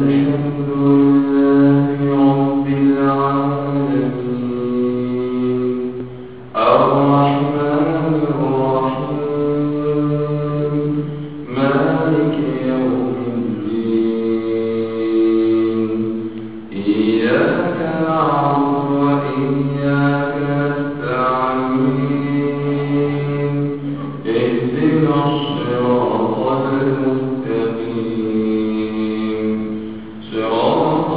صراط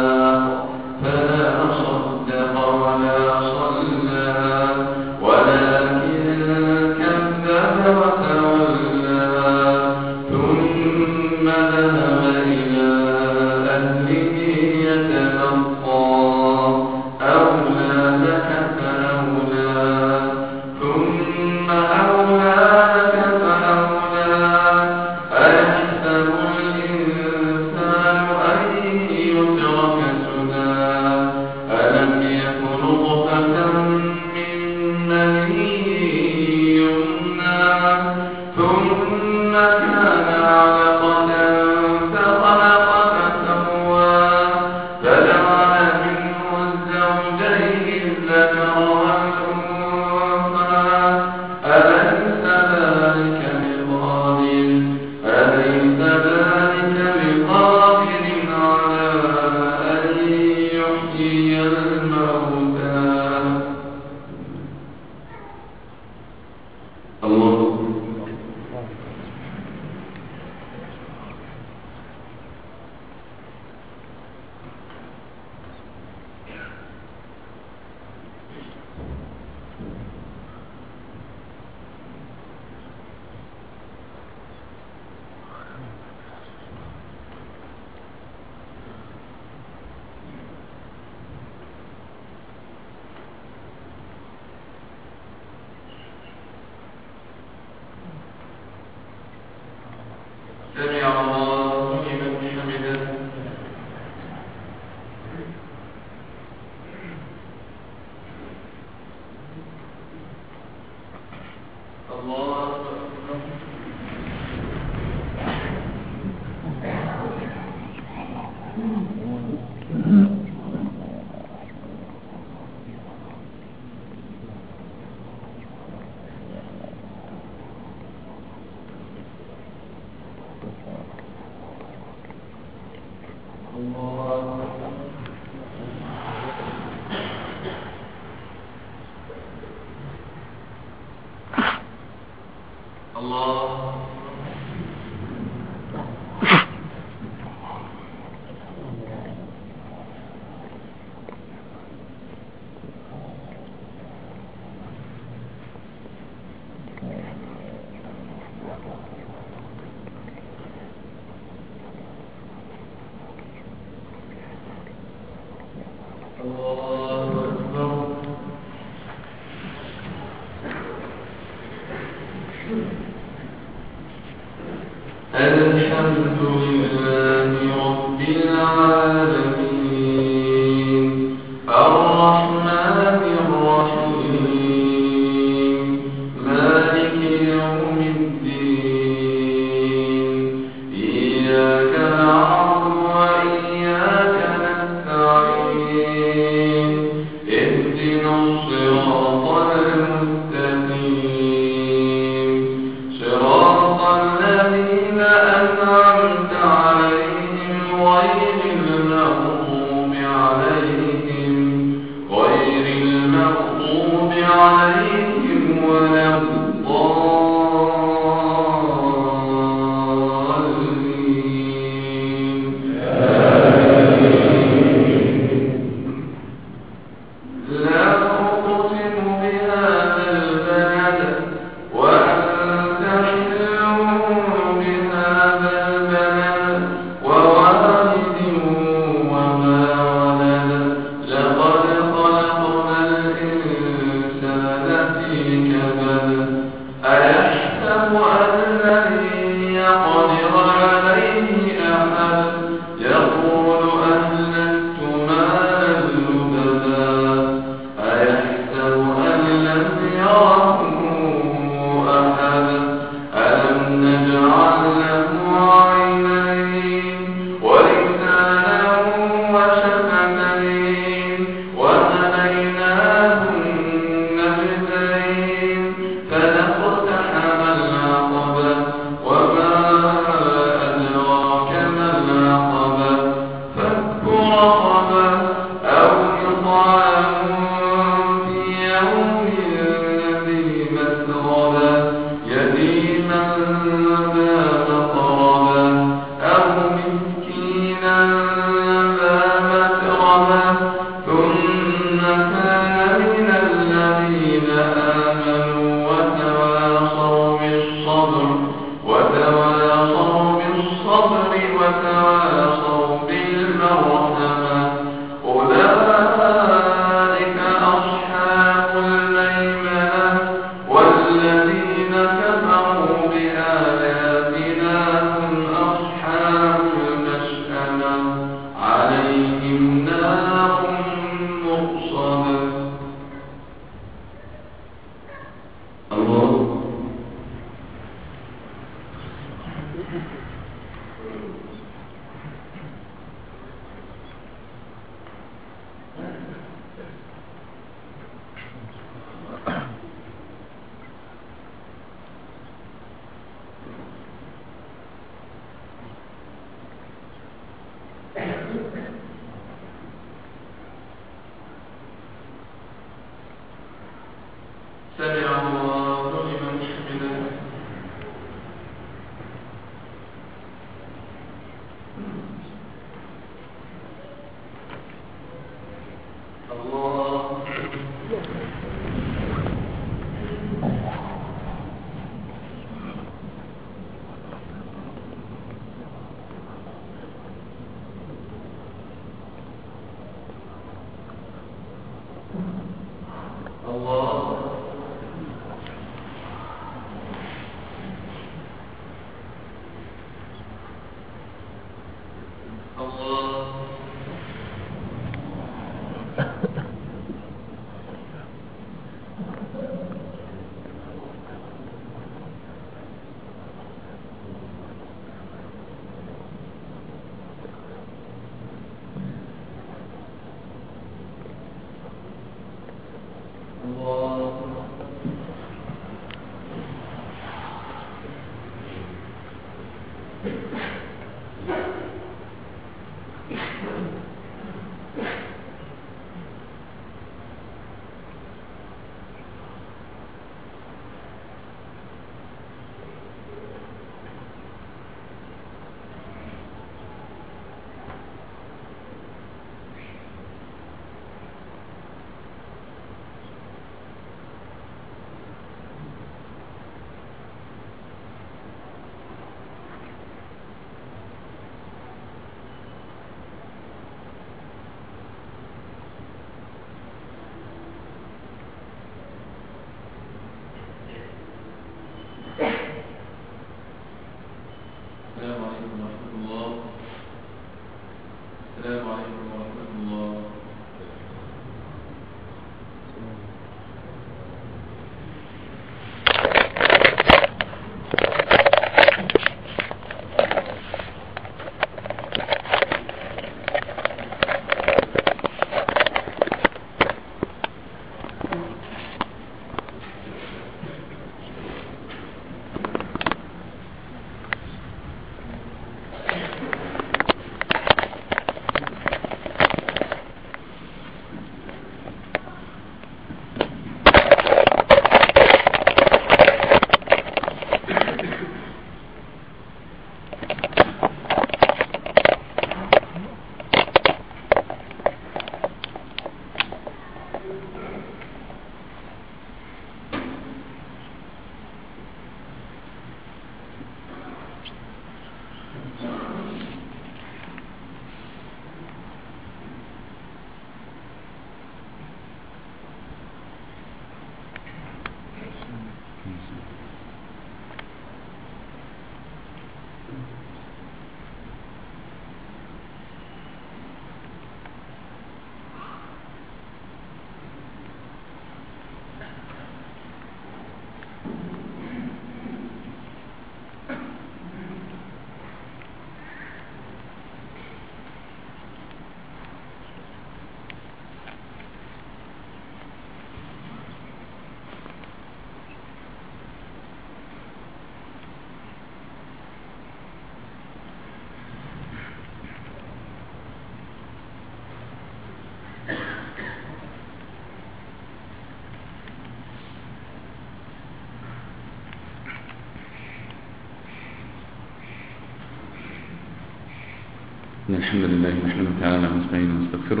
إن الحمد لله نحمده تعالى ونستعينه ونستغفره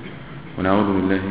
ونعوذ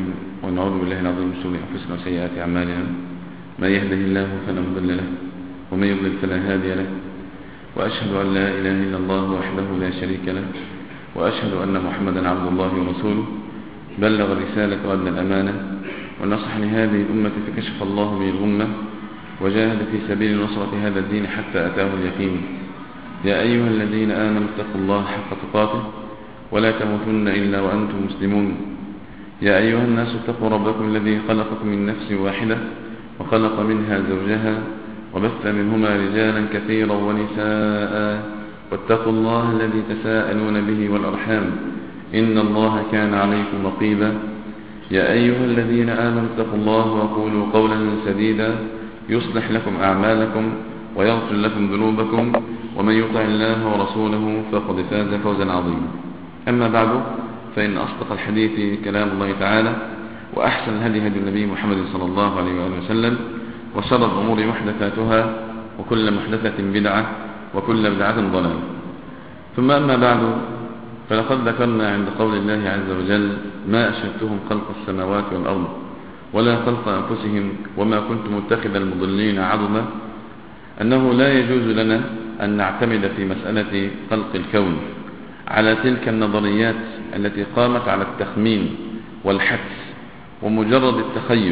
بالله العظيم من شرور أنفسنا وسيئات أعمالنا. من يهده الله فلا مضل له ومن يضلل فلا هادي له، وأشهد أن لا إله إلا الله وحده لا شريك له، وأشهد أن محمدا عبد الله ورسوله بلغ الرسالة وأدى الأمانة ونصح لهذه الأمة فكشف الله به الغمة وجاهد في سبيل نصرة هذا الدين حتى أتاه اليقين. يا أيها الذين آمنوا اتقوا الله حق تقاته ولا تموتن إلا وأنتم مسلمون. يا أيها الناس اتقوا ربكم الذي خلقكم من نفس واحدة وخلق منها زوجها وبث منهما رجالا كثيرا ونساء، واتقوا الله الذي تساءلون به والأرحام إن الله كان عليكم رقيبا. يا أيها الذين آمنوا اتقوا الله وقولوا قولا سديدا يصلح لكم أعمالكم ويغفر لكم ذنوبكم، ومن يطع الله ورسوله فقد فاز فوزا عظيما. أما بعد، فإن أصدق الحديث كلام الله تعالى، وأحسن الهدي هدي النبي محمد صلى الله عليه وآله وسلم، وشر الأمور محدثاتها وكل محدثة بدعة وكل بدعة ضلالة. ثم أما بعد، فلقد ذكرنا عند قول الله عز وجل: ما أشهدتهم خلق السماوات والأرض ولا خلق أنفسهم وما كنت متخذ المضلين عضدا، أنه لا يجوز لنا أن نعتمد في مسألة خلق الكون على تلك النظريات التي قامت على التخمين والحدس ومجرد التخيل.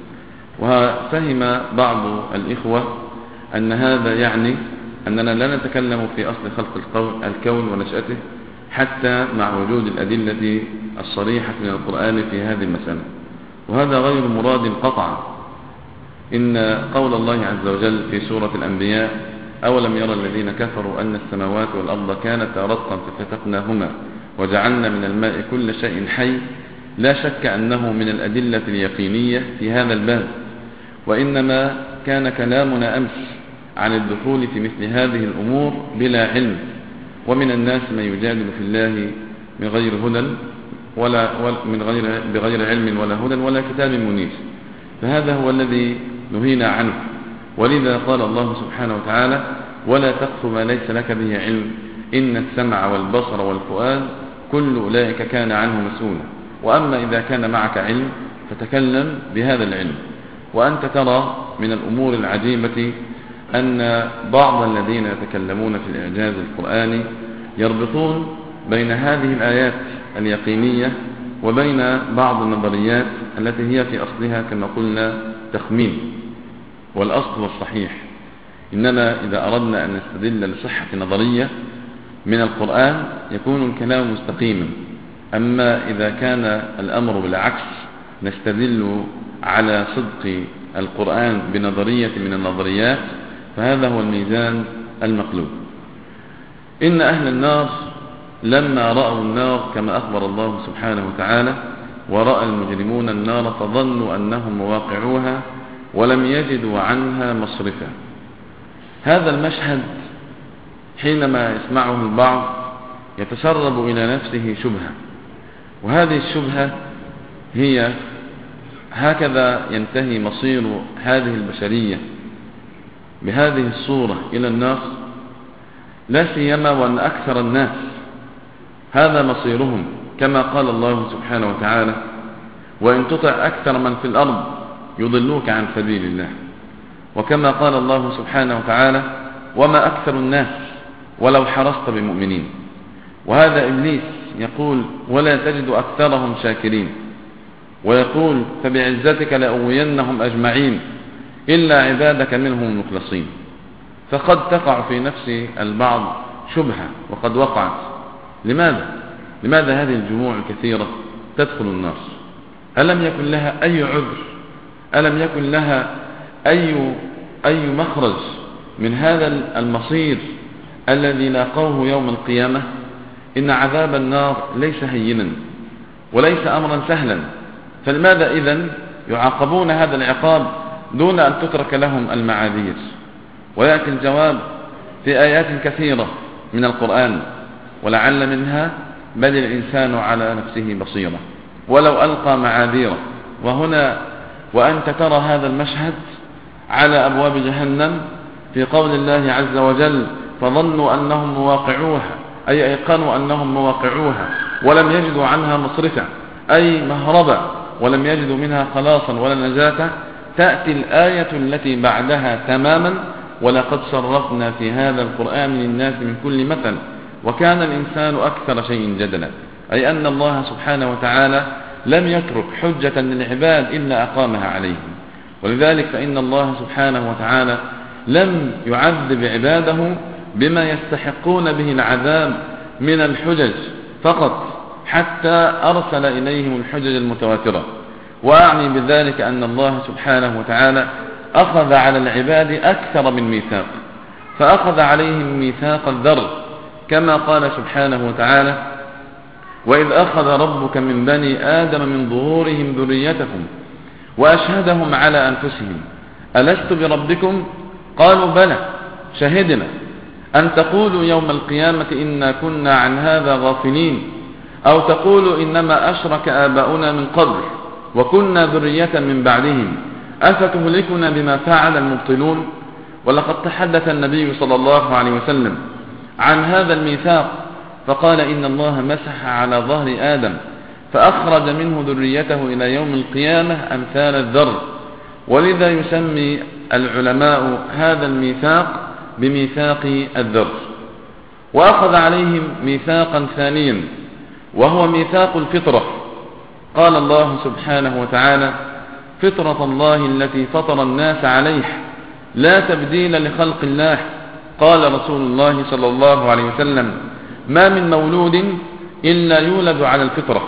وفهم بعض الإخوة أن هذا يعني أننا لا نتكلم في أصل خلق الكون ونشأته حتى مع وجود الأدلة الصريحة من القرآن في هذه المسألة، وهذا غير مراد قطعا. إن قول الله عز وجل في سورة الأنبياء: أولم يرى الذين كفروا أن السماوات والأرض كانتا رتقا ففتقناهما وجعلنا من الماء كل شيء حي، لا شك أنه من الأدلة اليقينية في هذا الباب، وإنما كان كلامنا أمس عن الدخول في مثل هذه الأمور بلا علم. ومن الناس من يجادل في الله من غير هدى بغير علم ولا هدى ولا كتاب منير، فهذا هو الذي نهينا عنه. ولذا قال الله سبحانه وتعالى: ولا تقف ما ليس لك به علم إن السمع والبصر والفؤاد كل أولئك كان عنه مسؤولا. وأما إذا كان معك علم فتكلم بهذا العلم. وأنت ترى من الأمور العجيبة أن بعض الذين يتكلمون في الإعجاز القرآني يربطون بين هذه الآيات اليقينية وبين بعض النظريات التي هي في أصلها كما قلنا تخمين، والأصل والصحيح إننا إذا أردنا أن نستدل لصحة نظرية من القرآن يكون الكلام مستقيما. أما إذا كان الأمر بالعكس نستدل على صدق القرآن بنظرية من النظريات، فهذا هو الميزان المقلوب. إن أهل النار لما رأوا النار كما أخبر الله سبحانه وتعالى: ورأى المجرمون النار فظنوا أنهم مواقعوها ولم يجدوا عنها مصرفا. هذا المشهد حينما يسمعه البعض يتسرب إلى نفسه شبهة، وهذه الشبهة هي: هكذا ينتهي مصير هذه البشرية بهذه الصورة إلى النار؟ لا سيما وأن أكثر الناس هذا مصيرهم، كما قال الله سبحانه وتعالى: وإن تطع أكثر من في الأرض يضلوك عن سبيل الله. وكما قال الله سبحانه وتعالى: وما أكثر الناس ولو حرصت بمؤمنين. وهذا إبليس يقول: ولا تجد أكثرهم شاكرين، ويقول: فبعزتك لأغوينهم أجمعين إلا عبادك منهم المخلصين. فقد تقع في نفس البعض شبهة، وقد وقعت. لماذا هذه الجموع الكثيرة تدخل النار؟ ألم يكن لها أي عذر؟ ألم يكن لها أي مخرج من هذا المصير الذي لاقوه يوم القيامة؟ إن عذاب النار ليس هينا وليس أمرا سهلا، فلماذا إذن يعاقبون هذا العقاب دون أن تترك لهم المعاذير؟ ويأتي الجواب في آيات كثيرة من القرآن، ولعل منها: بل الإنسان على نفسه بصيرة ولو ألقى معاذيره. وهنا وأنت ترى هذا المشهد على أبواب جهنم في قول الله عز وجل: فظنوا أنهم مواقعوها، أي أيقنوا أنهم مواقعوها ولم يجدوا عنها مصرفا، أي مهربا، ولم يجدوا منها خلاصا ولا نجاة. تأتي الآية التي بعدها تماما: ولقد صرفنا في هذا القرآن للناس من كل مثل وكان الإنسان أكثر شيء جدلا. أي أن الله سبحانه وتعالى لم يترك حجة للعباد إلا أقامها عليهم. ولذلك فإن الله سبحانه وتعالى لم يعذب عباده بما يستحقون به العذاب من الحجج فقط، حتى أرسل إليهم الحجج المتواترة. وأعني بذلك أن الله سبحانه وتعالى أخذ على العباد أكثر من ميثاق، فأخذ عليهم ميثاق الذر كما قال سبحانه وتعالى: وإذ أخذ ربك من بني آدم من ظهورهم ذريتهم وأشهدهم على أنفسهم ألست بربكم؟ قالوا بلى شهدنا أن تقولوا يوم القيامة إنا كنا عن هذا غافلين، أو تقولوا إنما أشرك آباؤنا من قبل وكنا ذرية من بعدهم أفتهلكنا بما فعل المبطلون. ولقد تحدث النبي صلى الله عليه وسلم عن هذا الميثاق فقال: إن الله مسح على ظهر آدم فأخرج منه ذريته إلى يوم القيامة أمثال الذر. ولذا يسمي العلماء هذا الميثاق بميثاق الذر. وأخذ عليهم ميثاقا ثانيا وهو ميثاق الفطرة. قال الله سبحانه وتعالى: فطرة الله التي فطر الناس عليه لا تبديل لخلق الله. قال رسول الله صلى الله عليه وسلم: ما من مولود إلا يولد على الفطرة،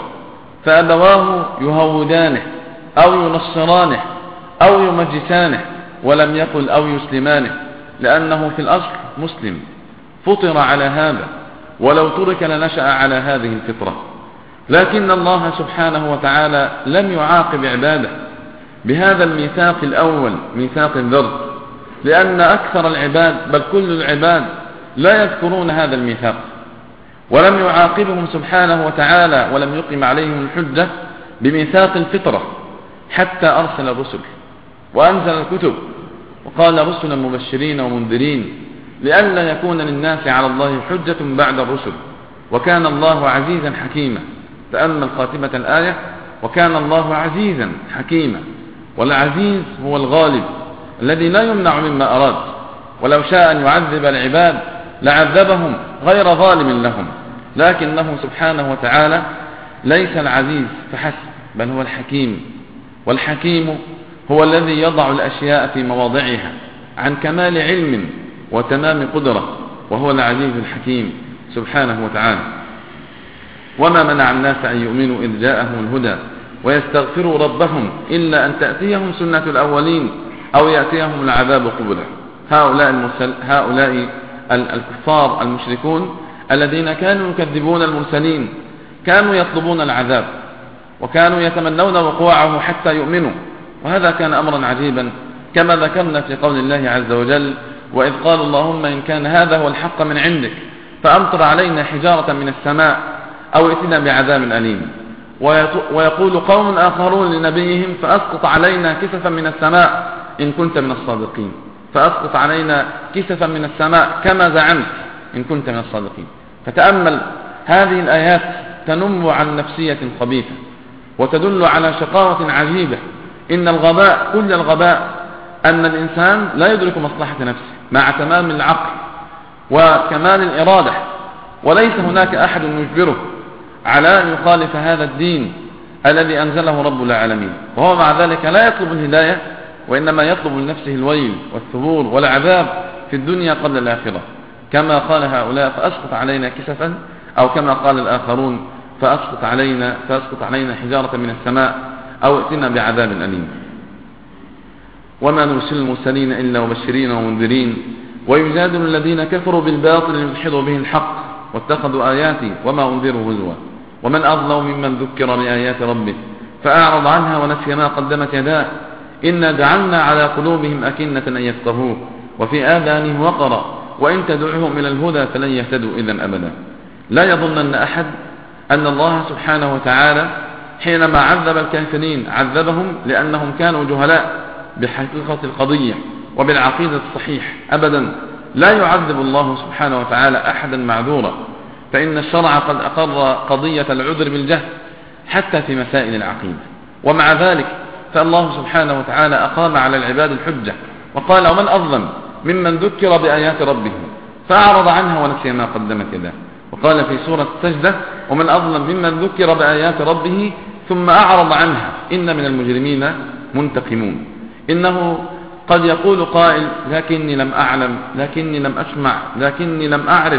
فأبواه يهودانه أو ينصرانه أو يمجسانه، ولم يقل أو يسلمانه، لأنه في الأصل مسلم فطر على هذا، ولو ترك لنشأ على هذه الفطرة. لكن الله سبحانه وتعالى لم يعاقب عباده بهذا الميثاق الأول ميثاق الذر، لأن أكثر العباد بل كل العباد لا يذكرون هذا الميثاق، ولم يعاقبهم سبحانه وتعالى ولم يقم عليهم الحجة بميثاق الفطرة حتى أرسل الرسل وأنزل الكتب وقال رسلا مبشرين ومنذرين لئلا يكون للناس على الله حجة بعد الرسل وكان الله عزيزا حكيما. تأمل خاتمة الآية: وكان الله عزيزا حكيما. والعزيز هو الغالب الذي لا يمنع مما أراد، ولو شاء أن يعذب العباد لعذبهم غير ظالم لهم، لكنه سبحانه وتعالى ليس العزيز فحسب بل هو الحكيم. والحكيم هو الذي يضع الأشياء في مواضعها عن كمال علم وتمام قدرة، وهو العزيز الحكيم سبحانه وتعالى. وما منع الناس أن يؤمنوا إذ جاءهم الهدى ويستغفروا ربهم إلا أن تأتيهم سنة الأولين أو يأتيهم العذاب قبلا. هؤلاء الكفار المشركون الذين كانوا يكذبون المرسلين كانوا يطلبون العذاب وكانوا يتمنون وقوعه حتى يؤمنوا، وهذا كان أمرا عجيبا كما ذكرنا في قول الله عز وجل: وإذ قال اللهم إن كان هذا هو الحق من عندك فأمطر علينا حجارة من السماء أو ائتنا بعذاب أليم. ويقول قوم آخرون لنبيهم: فأسقط علينا كسفا من السماء إن كنت من الصادقين. فأسقط علينا كسفا من السماء كما زعمت إن كنت من الصادقين. فتأمل هذه الآيات تنم عن نفسية خبيثة وتدل على شقاوة عجيبة. إن الغباء كل الغباء أن الإنسان لا يدرك مصلحة نفسه مع تمام العقل وكمال الإرادة، وليس هناك أحد يجبره على أن يخالف هذا الدين الذي أنزله رب العالمين، وهو مع ذلك لا يطلب الهداية وإنما يطلب لنفسه الويل والثبور والعذاب في الدنيا قبل الآخرة، كما قال هؤلاء: فأسقط علينا كسفا، أو كما قال الآخرون: فأسقط علينا حجارة من السماء أو ائتنا بعذاب أليم. وما نرسل المرسلين إلا مبشرين ومنذرين ويجادل الذين كفروا بالباطل ليدحضوا به الحق واتخذوا آياتي وما أنذروا هزوا ومن أظلم ممن ذكر بآيات ربه فأعرض عنها ونسي ما قدمت يداه إنا جعلنا على قلوبهم أكنة أن يفقهوه وفي آذانهم وقرا وإن تدعوهم إلى الهدى فلن يهتدوا إذن أبدا. لا يظنن أحد أن الله سبحانه وتعالى حينما عذب الكافرين عذبهم لأنهم كانوا جهلاء بحقيقة القضية وبالعقيدة الصحيح، أبدا. لا يعذب الله سبحانه وتعالى أحدا معذورا، فإن الشرع قد أقر قضية العذر بالجهل حتى في مسائل العقيدة. ومع ذلك فالله سبحانه وتعالى أقام على العباد الحجة وقال: ومن أظلم ممن ذكر بآيات ربه فأعرض عنها ونسي ما قدمت يداه. وقال في سورة السجدة: ومن أظلم ممن ذكر بآيات ربه ثم أعرض عنها إن من المجرمين منتقمون. إنه قد يقول قائل: لكني لم أعلم، لكني لم أسمع، لكني لم أعرف.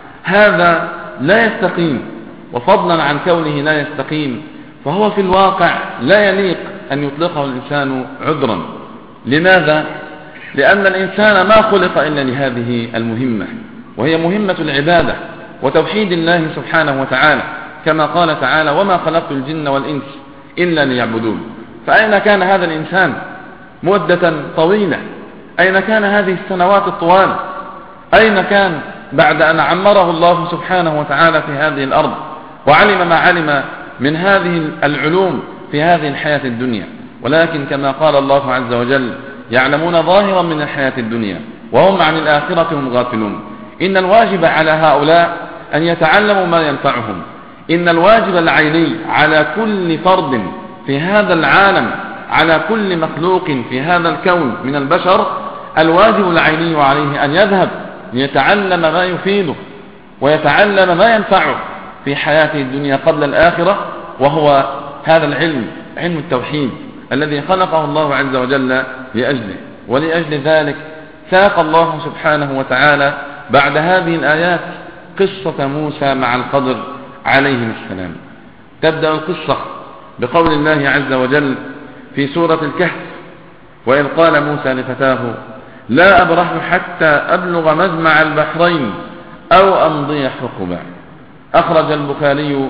هذا لا يستقيم، وفضلا عن كونه لا يستقيم فهو في الواقع لا يليق أن يطلقه الإنسان عذرا. لماذا؟ لأن الإنسان ما خلق إلا لهذه المهمة، وهي مهمة العبادة وتوحيد الله سبحانه وتعالى، كما قال تعالى: وما خلقت الجن والإنس إلا ليعبدون. فأين كان هذا الإنسان مدة طويلة؟ أين كان هذه السنوات الطوال؟ أين كان بعد أن عمره الله سبحانه وتعالى في هذه الأرض وعلم ما علم من هذه العلوم في هذه الحياة الدنيا؟ ولكن كما قال الله عز وجل: يعلمون ظاهرا من الحياة الدنيا وهم عن الآخرة هم غافلون. إن الواجب على هؤلاء أن يتعلموا ما ينفعهم. إن الواجب العيني على كل فرد في هذا العالم، على كل مخلوق في هذا الكون من البشر، الواجب العيني عليه أن يذهب ليتعلم ما يفيده ويتعلم ما ينفعه في حياته الدنيا قبل الآخرة، وهو هذا العلم، علم التوحيد الذي خلقه الله عز وجل لأجله. ولأجل ذلك ساق الله سبحانه وتعالى بعد هذه الآيات قصة موسى مع الخضر عليهم السلام. تبدأ القصة بقول الله عز وجل في سورة الكهف: وإذ قال موسى لفتاه لا أبرح حتى أبلغ مجمع البحرين أو أمضي حقبا. أخرج البخاري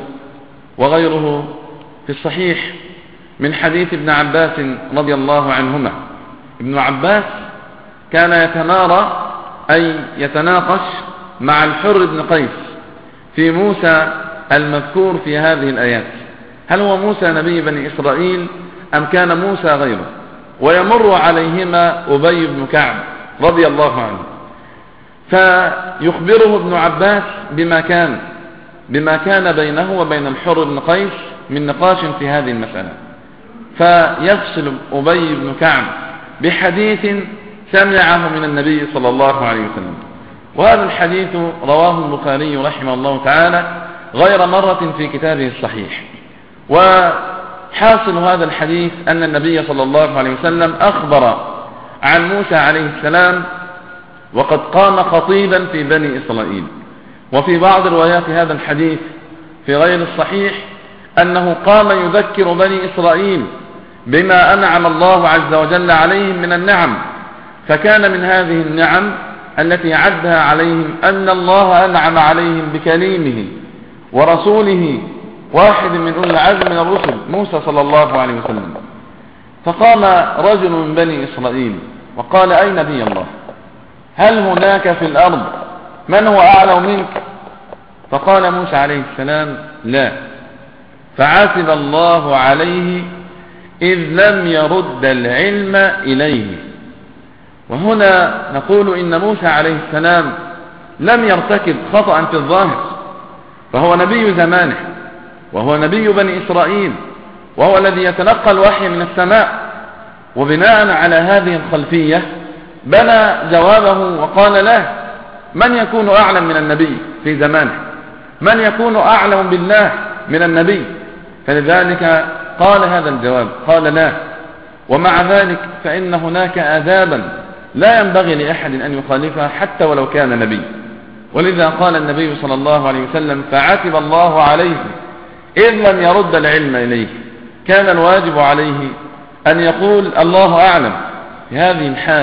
وغيره في الصحيح من حديث ابن عباس رضي الله عنهما. ابن عباس كان يتنارى أي يتناقش مع الحر بن قيس في موسى المذكور في هذه الآيات؟ هل هو موسى نبي بني إسرائيل أم كان موسى غيره؟ ويمر عليهما أبي بن كعب رضي الله عنه، فيخبره ابن عباس بما كان بينه وبين الحر بن قيس من نقاش في هذه المسألة، فيفصل أبي بن كعب بحديث سمعه من النبي صلى الله عليه وسلم. وهذا الحديث رواه البخاري رحمه الله تعالى غير مرة في كتابه الصحيح. وحاصل هذا الحديث أن النبي صلى الله عليه وسلم أخبر عن موسى عليه السلام وقد قام خطيبا في بني إسرائيل. وفي بعض روايات هذا الحديث في غير الصحيح أنه قام يذكر بني إسرائيل بما أنعم الله عز وجل عليهم من النعم، فكان من هذه النعم التي عدها عليهم أن الله أنعم عليهم بكليمه ورسوله واحد من أولي العزم من الرسل موسى صلى الله عليه وسلم. فقام رجل من بني إسرائيل وقال: أي نبي الله، هل هناك في الأرض من هو أعلم منك؟ فقال موسى عليه السلام: لا. فعاتب الله عليه إذ لم يرد العلم إليه. وهنا نقول إن موسى عليه السلام لم يرتكب خطأ في الظاهر، فهو نبي زمانه وهو نبي بني إسرائيل وهو الذي يتلقى الوحي من السماء. وبناء على هذه الخلفية بنى جوابه وقال له: من يكون أعلم من النبي في زمانه؟ من يكون أعلم بالله من النبي؟ فلذلك قال هذا الجواب، قال: لا. ومع ذلك فإن هناك آدابا لا ينبغي لأحد أن يخالفها حتى ولو كان نبي. ولذا قال النبي صلى الله عليه وسلم: فعاتب الله عليه إذ لم يرد العلم إليه. كان الواجب عليه أن يقول: الله أعلم في هذه الحال.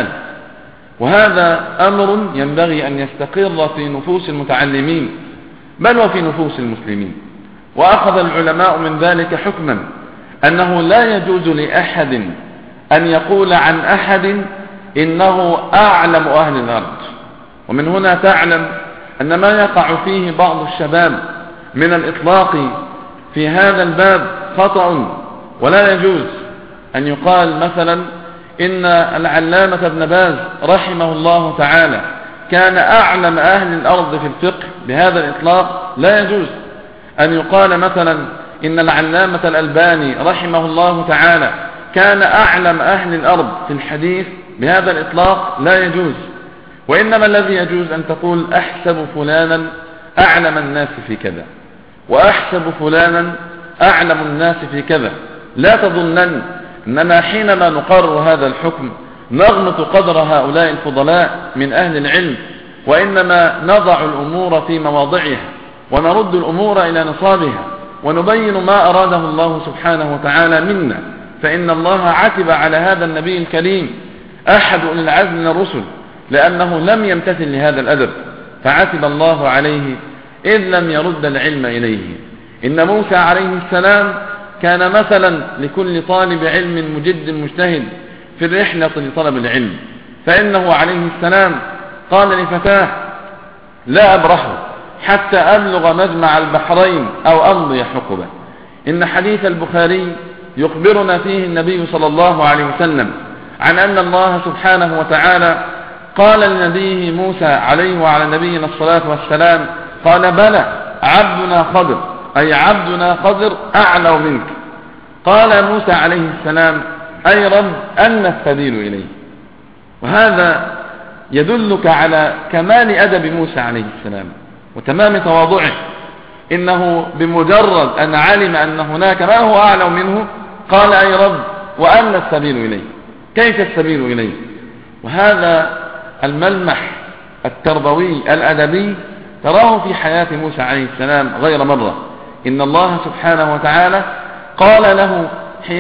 وهذا أمر ينبغي أن يستقر في نفوس المتعلمين بل وفي نفوس المسلمين. وأخذ العلماء من ذلك حكما أنه لا يجوز لأحد أن يقول عن أحد إنه أعلم أهل الأرض. ومن هنا تعلم أن ما يقع فيه بعض الشباب من الإطلاق في هذا الباب خطأ، ولا يجوز أن يقال مثلا إن العلامة ابن باز رحمه الله تعالى كان أعلم أهل الأرض في الفقه بهذا الإطلاق. لا يجوز أن يقال مثلا إن العلامة الألباني رحمه الله تعالى كان أعلم أهل الأرض في الحديث بهذا الإطلاق. لا يجوز. وإنما الذي يجوز أن تقول: أحسب فلانا أعلم الناس في كذا، وأحسب فلانا أعلم الناس في كذا. لا تظنن أننا حينما نقرر هذا الحكم نغمط قدر هؤلاء الفضلاء من أهل العلم، وإنما نضع الأمور في مواضعها ونرد الأمور إلى نصابها ونبين ما أراده الله سبحانه وتعالى منا. فإن الله عتب على هذا النبي الكريم أحد أولي العزم من الرسل لأنه لم يمتثل لهذا الأدب، فعتب الله عليه إذ لم يرد العلم إليه. إن موسى عليه السلام كان مثلا لكل طالب علم مجد مجتهد في الرحلة لطلب العلم. فإنه عليه السلام قال لفتاه: لا أبرح حتى أبلغ مجمع البحرين أو أمضي حقبة. إن حديث البخاري يخبرنا فيه النبي صلى الله عليه وسلم عن أن الله سبحانه وتعالى قال لنبيه موسى عليه وعلى نبينا الصلاة والسلام: قال: بلى عبدنا خضر، أي عبدنا خضر أعلى منك. قال موسى عليه السلام: أي رب أن السبيل إليه. وهذا يدلك على كمال أدب موسى عليه السلام وتمام تواضعه. إنه بمجرد أن علم أن هناك ما هو أعلم منه قال: أي رب وأن السبيل إليه. كيف السبيل إليه؟ وهذا الملمح التربوي الأدبي تراه في حياة موسى عليه السلام غير مرة. إن الله سبحانه وتعالى قال له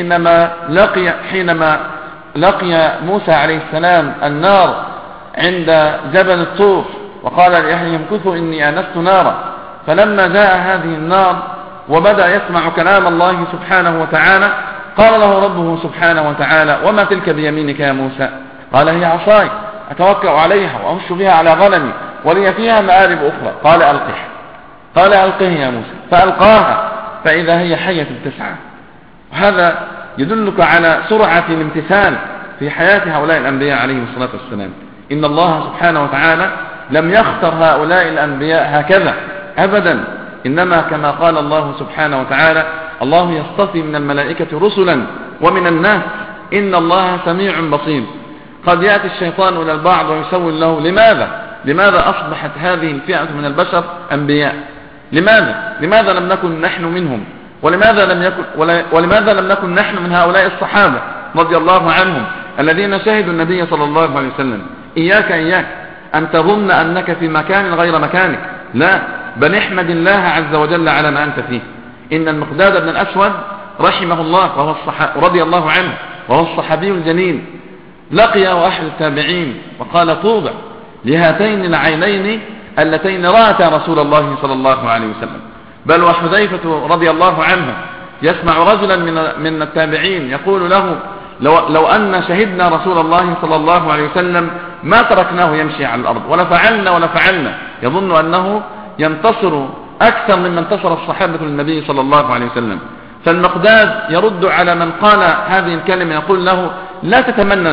حينما لقي موسى عليه السلام النار عند جبل الطور وقال لأهله امكثوا إني آنست نارا، فلما جاء هذه النار وبدأ يسمع كلام الله سبحانه وتعالى قال له ربه سبحانه وتعالى: وما تلك بيمينك يا موسى؟ قال: هي عصاي أتوكأ عليها وأهش بها على غنمي ولي فيها مآرب أخرى. قال: ألقها. قال ألقه يا موسى، فألقاها فإذا هي حية تسعى. وهذا يدلك على سرعة الامتثال في حياة هؤلاء الأنبياء عليهم الصلاة والسلام. إن الله سبحانه وتعالى لم يختر هؤلاء الأنبياء هكذا أبدا، إنما كما قال الله سبحانه وتعالى: الله يصطفي من الملائكة رسلا ومن الناس إن الله سميع بصير. قد يأتي الشيطان إلى البعض ويسول له: لماذا أصبحت هذه الفئة من البشر أنبياء؟ لماذا لم نكن نحن منهم؟ ولماذا لم نكن نحن من هؤلاء الصحابة رضي الله عنهم الذين شهدوا النبي صلى الله عليه وسلم؟ إياك أن تظن أنك في مكان غير مكانك، لا، بل احمد الله عز وجل على ما أنت فيه. إن المقداد بن الأسود رحمه الله رضي الله عنه وهو الصحابي الجليل لقي أحد التابعين وقال: طوبى لهاتين العينين اللتين رأتا رسول الله صلى الله عليه وسلم. بل وحذيفة رضي الله عنه يسمع رجلا من التابعين يقول له: لو أن شهدنا رسول الله صلى الله عليه وسلم ما تركناه يمشي على الأرض ولفعلنا. يظن أنه ينتصر أكثر مما انتصر الصحابة للنبي صلى الله عليه وسلم. فالمقداد يرد على من قال هذه الكلمة يقول له: لا تتمنى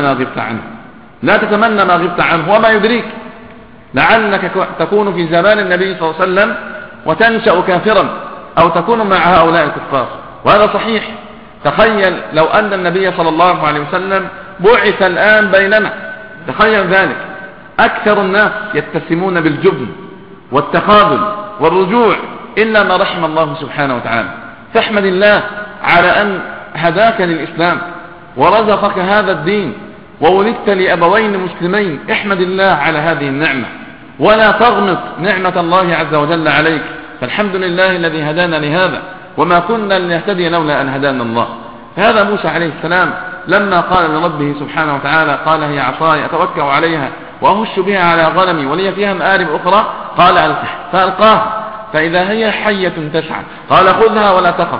ما غبت عنه، وما يدريك لعلك تكون في زمان النبي صلى الله عليه وسلم وتنشأ كافرا أو تكون مع هؤلاء الكفار. وهذا صحيح. تخيل لو أن النبي صلى الله عليه وسلم بعث الآن بيننا، تخيل ذلك. أكثر الناس يتسمون بالجبن والتخاذل والرجوع إلا ما رحم الله سبحانه وتعالى. فاحمد الله على أن هداك للإسلام ورزقك هذا الدين وولدت لأبوين مسلمين. احمد الله على هذه النعمة ولا تغمط نعمة الله عز وجل عليك. فالحمد لله الذي هدانا لهذا وما كنا لنهتدي لولا أن هدانا الله. هذا موسى عليه السلام لما قال لربه سبحانه وتعالى: قال هي عصاي أتوكأ عليها وأهش بها على غنمي ولي فيها مآرب أخرى، قال ألقها، فألقاها فإذا هي حية تسعى، قال خذها ولا تخف.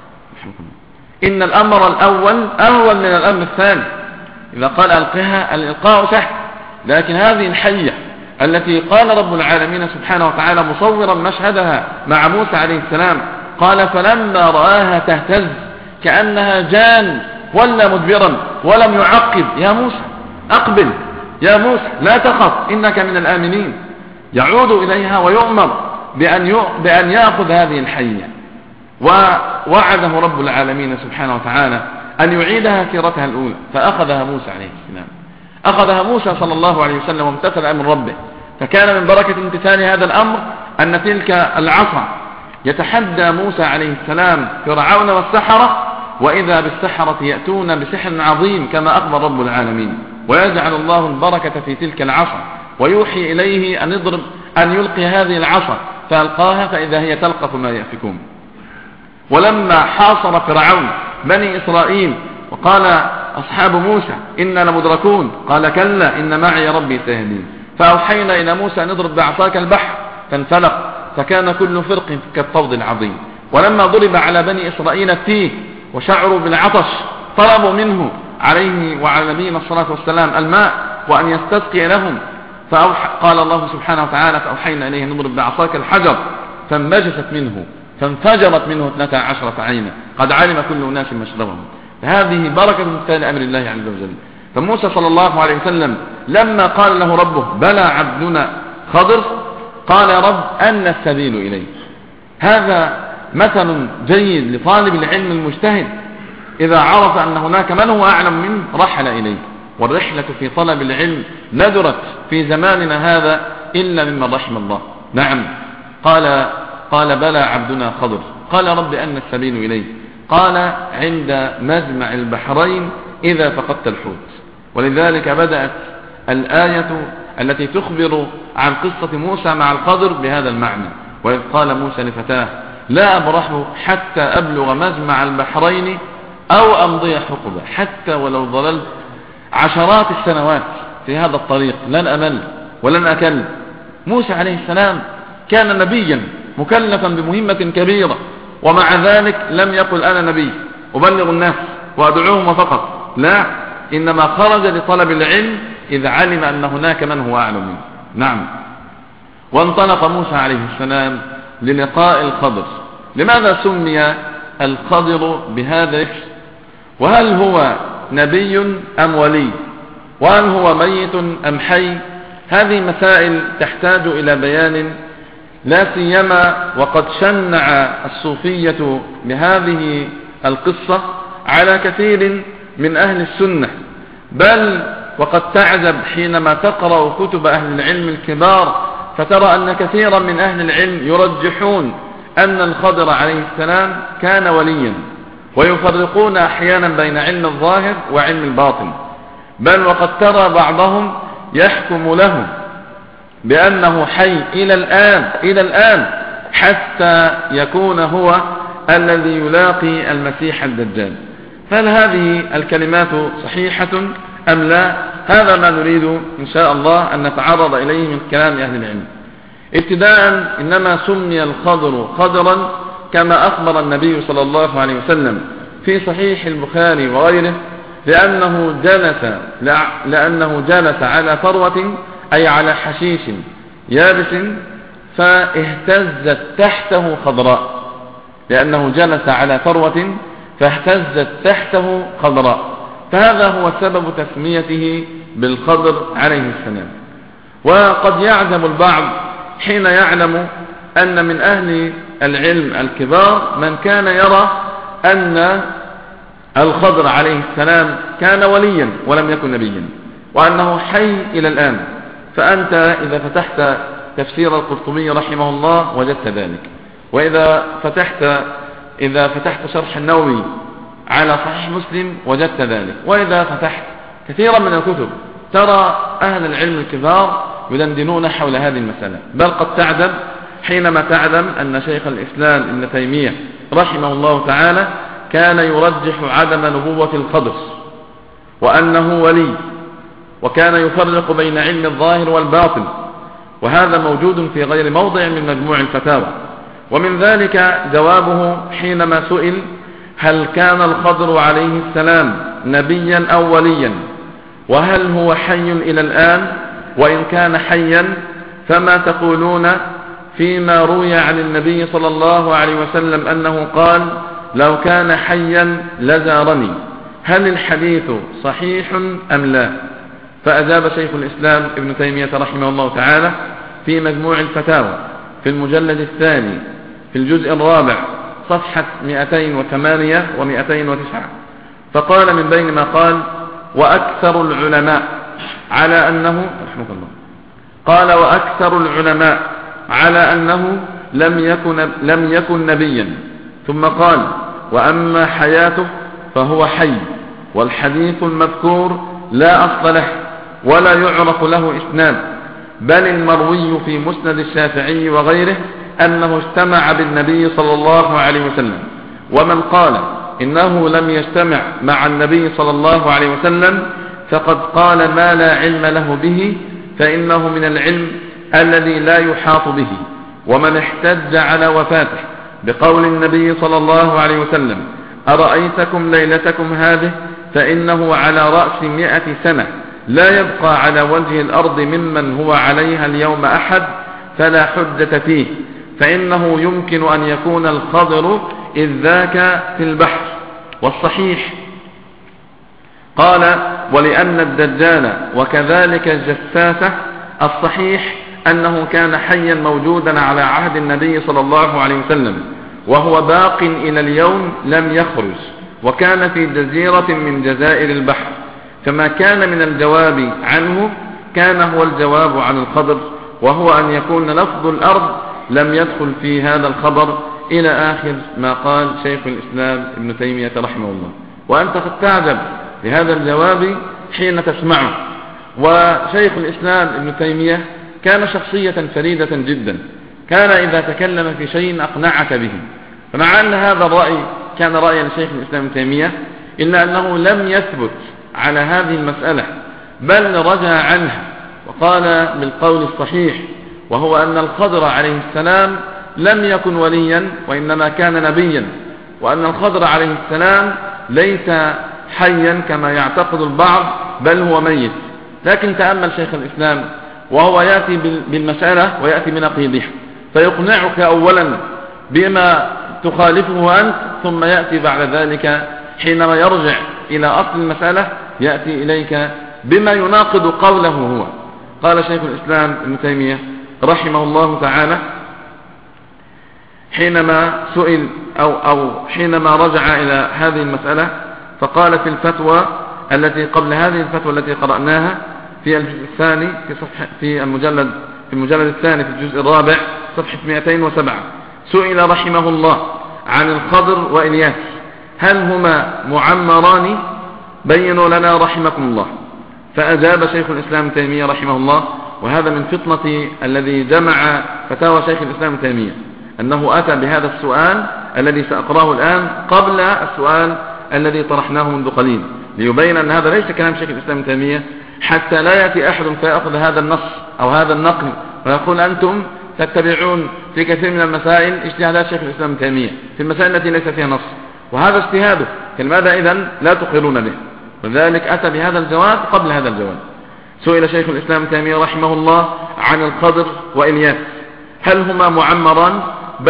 إن الأمر الأول أهون من الأمر الثاني. إذا قال ألقها الإلقاء سهل، لكن هذه الحية التي قال رب العالمين سبحانه وتعالى مصورا مشهدها مع موسى عليه السلام قال: فلما رآها تهتز كأنها جان ولا مدبرا ولم يعقب: يا موسى أقبل، يا موسى لا تخف إنك من الآمنين. يعود إليها ويؤمر بأن يأخذ هذه الحية. ووعده رب العالمين سبحانه وتعالى أن يعيدها سيرتها الأولى، فأخذها موسى عليه السلام. أخذها موسى صلى الله عليه وسلم وامتثل أمر ربه. فكان من بركة امتثال هذا الأمر أن تلك العصا يتحدى موسى عليه السلام فرعون والسحرة، وإذا بالسحرة يأتون بسحر عظيم كما أخبر رب العالمين، ويجعل الله البركة في تلك العصا ويوحي إليه أن يلقي هذه العصا، فألقاها فإذا هي تلقف ما يأفكون. ولما حاصر فرعون بني إسرائيل وقال أصحاب موسى إنا لمدركون، قال كلا إن معي ربي سيهدين. فأوحينا إلى موسى أن اضرب بعصاك البحر فانفلق فكان كل فرق كالطود العظيم. ولما ضرب على بني إسرائيل التيه وشعروا بالعطش طلبوا منه عليه وعلى نبينا الصلاة والسلام الماء وأن يستسقي لهم، قال الله سبحانه وتعالى: فأوحينا إليه نضرب بعصاك الحجر فانفجرت منه 12 عينا قد علم كل أناس مشربهم. فهذه بركة امتثال أمر الله عز وجل. فموسى صلى الله عليه وسلم لما قال له ربه: بلى عبدنا خضر، قال: يا رب أن السبيل إليه. هذا مثل جيد لطالب العلم المجتهد، إذا عرف أن هناك من هو أعلم منه رحل إليه. والرحلة في طلب العلم ندرت في زماننا هذا إلا ممن رحم الله. نعم، قال بلى عبدنا خضر، قال: رب أن السبيل إليه؟ قال: عند مجمع البحرين إذا فقدت الحوت. ولذلك بدأت الآية التي تخبر عن قصة موسى مع الخضر بهذا المعنى: وإذ قال موسى لفتاه لا أبرح حتى أبلغ مجمع البحرين أو أمضي حقبة، حتى ولو ضللت عشرات السنوات في هذا الطريق لن أمل ولن أكل. موسى عليه السلام كان نبيا مكلفا بمهمة كبيرة، ومع ذلك لم يقل أنا نبي أبلغ الناس وأدعوهم فقط، لا، إنما خرج لطلب العلم إذ علم أن هناك من هو أعلم منه. نعم. وانطلق موسى عليه السلام للقاء الخضر. لماذا سمي الخضر بهذا الاسم؟ وهل هو نبي أم ولي؟ وهل هو ميت أم حي؟ هذه مسائل تحتاج إلى بيان، لا سيما وقد شنع الصوفية بهذه القصة على كثير من أهل السنة، بل وقد تعجب حينما تقرأ كتب أهل العلم الكبار فترى أن كثيرا من أهل العلم يرجحون أن الخضر عليه السلام كان وليا، ويفرقون أحيانا بين علم الظاهر وعلم الباطن، بل وقد ترى بعضهم يحكم له بأنه حي إلى الآن حتى يكون هو الذي يلاقي المسيح الدجال. فهل هذه الكلمات صحيحة أم لا؟ هذا ما نريد إن شاء الله أن نتعرض إليه من كلام أهل العلم. ابتداء، إنما سمي الخضر خضرا كما أخبر النبي صلى الله عليه وسلم في صحيح البخاري وغيره، لأنه جلس على ثروة أي على حشيش يابس فاهتزت تحته خضراء، لأنه جلس على ثروة فاهتزت تحته خضراء، فهذا هو سبب تسميته بالخضر عليه السلام. وقد يعجب البعض حين يعلم أن من أهل العلم الكبار من كان يرى أن الخضر عليه السلام كان وليا ولم يكن نبيا، وأنه حي إلى الآن. فأنت إذا فتحت تفسير القرطبي رحمه الله وجدت ذلك، وإذا فتحت شرح النووي على صحيح مسلم وجدت ذلك، وإذا فتحت كثيرا من الكتب ترى أهل العلم الكبار يدندنون حول هذه المسألة. بل قد تعجب حينما تعلم أن شيخ الإسلام ابن تيمية رحمه الله تعالى كان يرجح عدم نبوة الخضر وأنه ولي، وكان يفرق بين علم الظاهر والباطن، وهذا موجود في غير موضع من مجموع الفتاوى. ومن ذلك جوابه حينما سئل هل كان الخضر عليه السلام نبيا أو وليا، وهل هو حي إلى الآن، وإن كان حيا فما تقولون فيما روي عن النبي صلى الله عليه وسلم أنه قال لو كان حيا لزارني، هل الحديث صحيح أم لا؟ فأجاب شيخ الإسلام ابن تيمية رحمه الله تعالى في مجموع الفتاوى في المجلد الثاني في الجزء الرابع صفحة 208 و209، فقال من بين ما قال: وأكثر العلماء على أنه رحمه الله قال وأكثر العلماء على أنه لم يكن نبيا، ثم قال: وأما حياته فهو حي، والحديث المذكور لا أصل له ولا يعرف له إسناد، بل المروي في مسند الشافعي وغيره أنه اجتمع بالنبي صلى الله عليه وسلم. ومن قال إنه لم يجتمع مع النبي صلى الله عليه وسلم فقد قال ما لا علم له به، فإنه من العلم الذي لا يحاط به. ومن احتج على وفاته بقول النبي صلى الله عليه وسلم: أرأيتكم ليلتكم هذه فإنه على رأس 100 سنة لا يبقى على وجه الأرض ممن هو عليها اليوم أحد، فلا حجة فيه، فإنه يمكن أن يكون الخضر إذ ذاك في البحر. والصحيح قال: ولأن الدجال وكذلك الجساسة الصحيح أنه كان حيا موجودا على عهد النبي صلى الله عليه وسلم، وهو باق إلى اليوم لم يخرج، وكان في جزيرة من جزائر البحر، فما كان من الجواب عنه كان هو الجواب عن الخضر، وهو أن يكون لفظ الأرض لم يدخل في هذا الخبر، إلى آخر ما قال شيخ الإسلام ابن تيمية رحمه الله. وأنت قد تعجب لهذا الجواب حين تسمعه. وشيخ الإسلام ابن تيمية كان شخصية فريدة جدا، كان إذا تكلم في شيء أقنعك به. فمع أن هذا الرأي كان رأيا لشيخ الإسلام ابن تيمية، إلا أنه لم يثبت على هذه المسألة، بل رجع عنها وقال بالقول الصحيح، وهو أن الخضر عليه السلام لم يكن وليا وإنما كان نبيا، وأن الخضر عليه السلام ليس حيا كما يعتقد البعض، بل هو ميت. لكن تأمل شيخ الإسلام وهو يأتي بالمسألة ويأتي بنقيضها، فيقنعك أولا بما تخالفه أنت، ثم يأتي بعد ذلك حينما يرجع إلى أصل المسألة يأتي إليك بما يناقض قوله هو. قال شيخ الإسلام ابن تيمية رحمه الله تعالى حينما سئل أو حينما رجع إلى هذه المسألة، فقال في الفتوى التي قبل هذه الفتوى التي قرأناها في الجزء الثاني في المجلد الثاني في الجزء الرابع صفحة 207، سئل رحمه الله عن الخضر وإلياس هل هما معمران؟ بينوا لنا رحمكم الله. فأجاب شيخ الإسلام ابن تيمية رحمه الله، وهذا من فطنة الذي جمع فتاوى شيخ الإسلام ابن تيمية، أنه أتى بهذا السؤال الذي سأقرأه الآن قبل السؤال الذي طرحناه منذ قليل، ليبين أن هذا ليس كلام شيخ الإسلام ابن تيمية، حتى لا يأتي أحد فيأخذ هذا النص أو هذا النقل ويقول أنتم تتبعون في كثير من المسائل اجتهادات شيخ الإسلام ابن تيمية في المسائل التي ليس فيها نص، وهذا اجتهاده، فلماذا إذن لا تقرون به؟ ولذلك أتى بهذا الجواب قبل هذا الجواب. سئل شيخ الإسلام ابن تيمية رحمه الله عن الخضر وإلياس هل هما معمران؟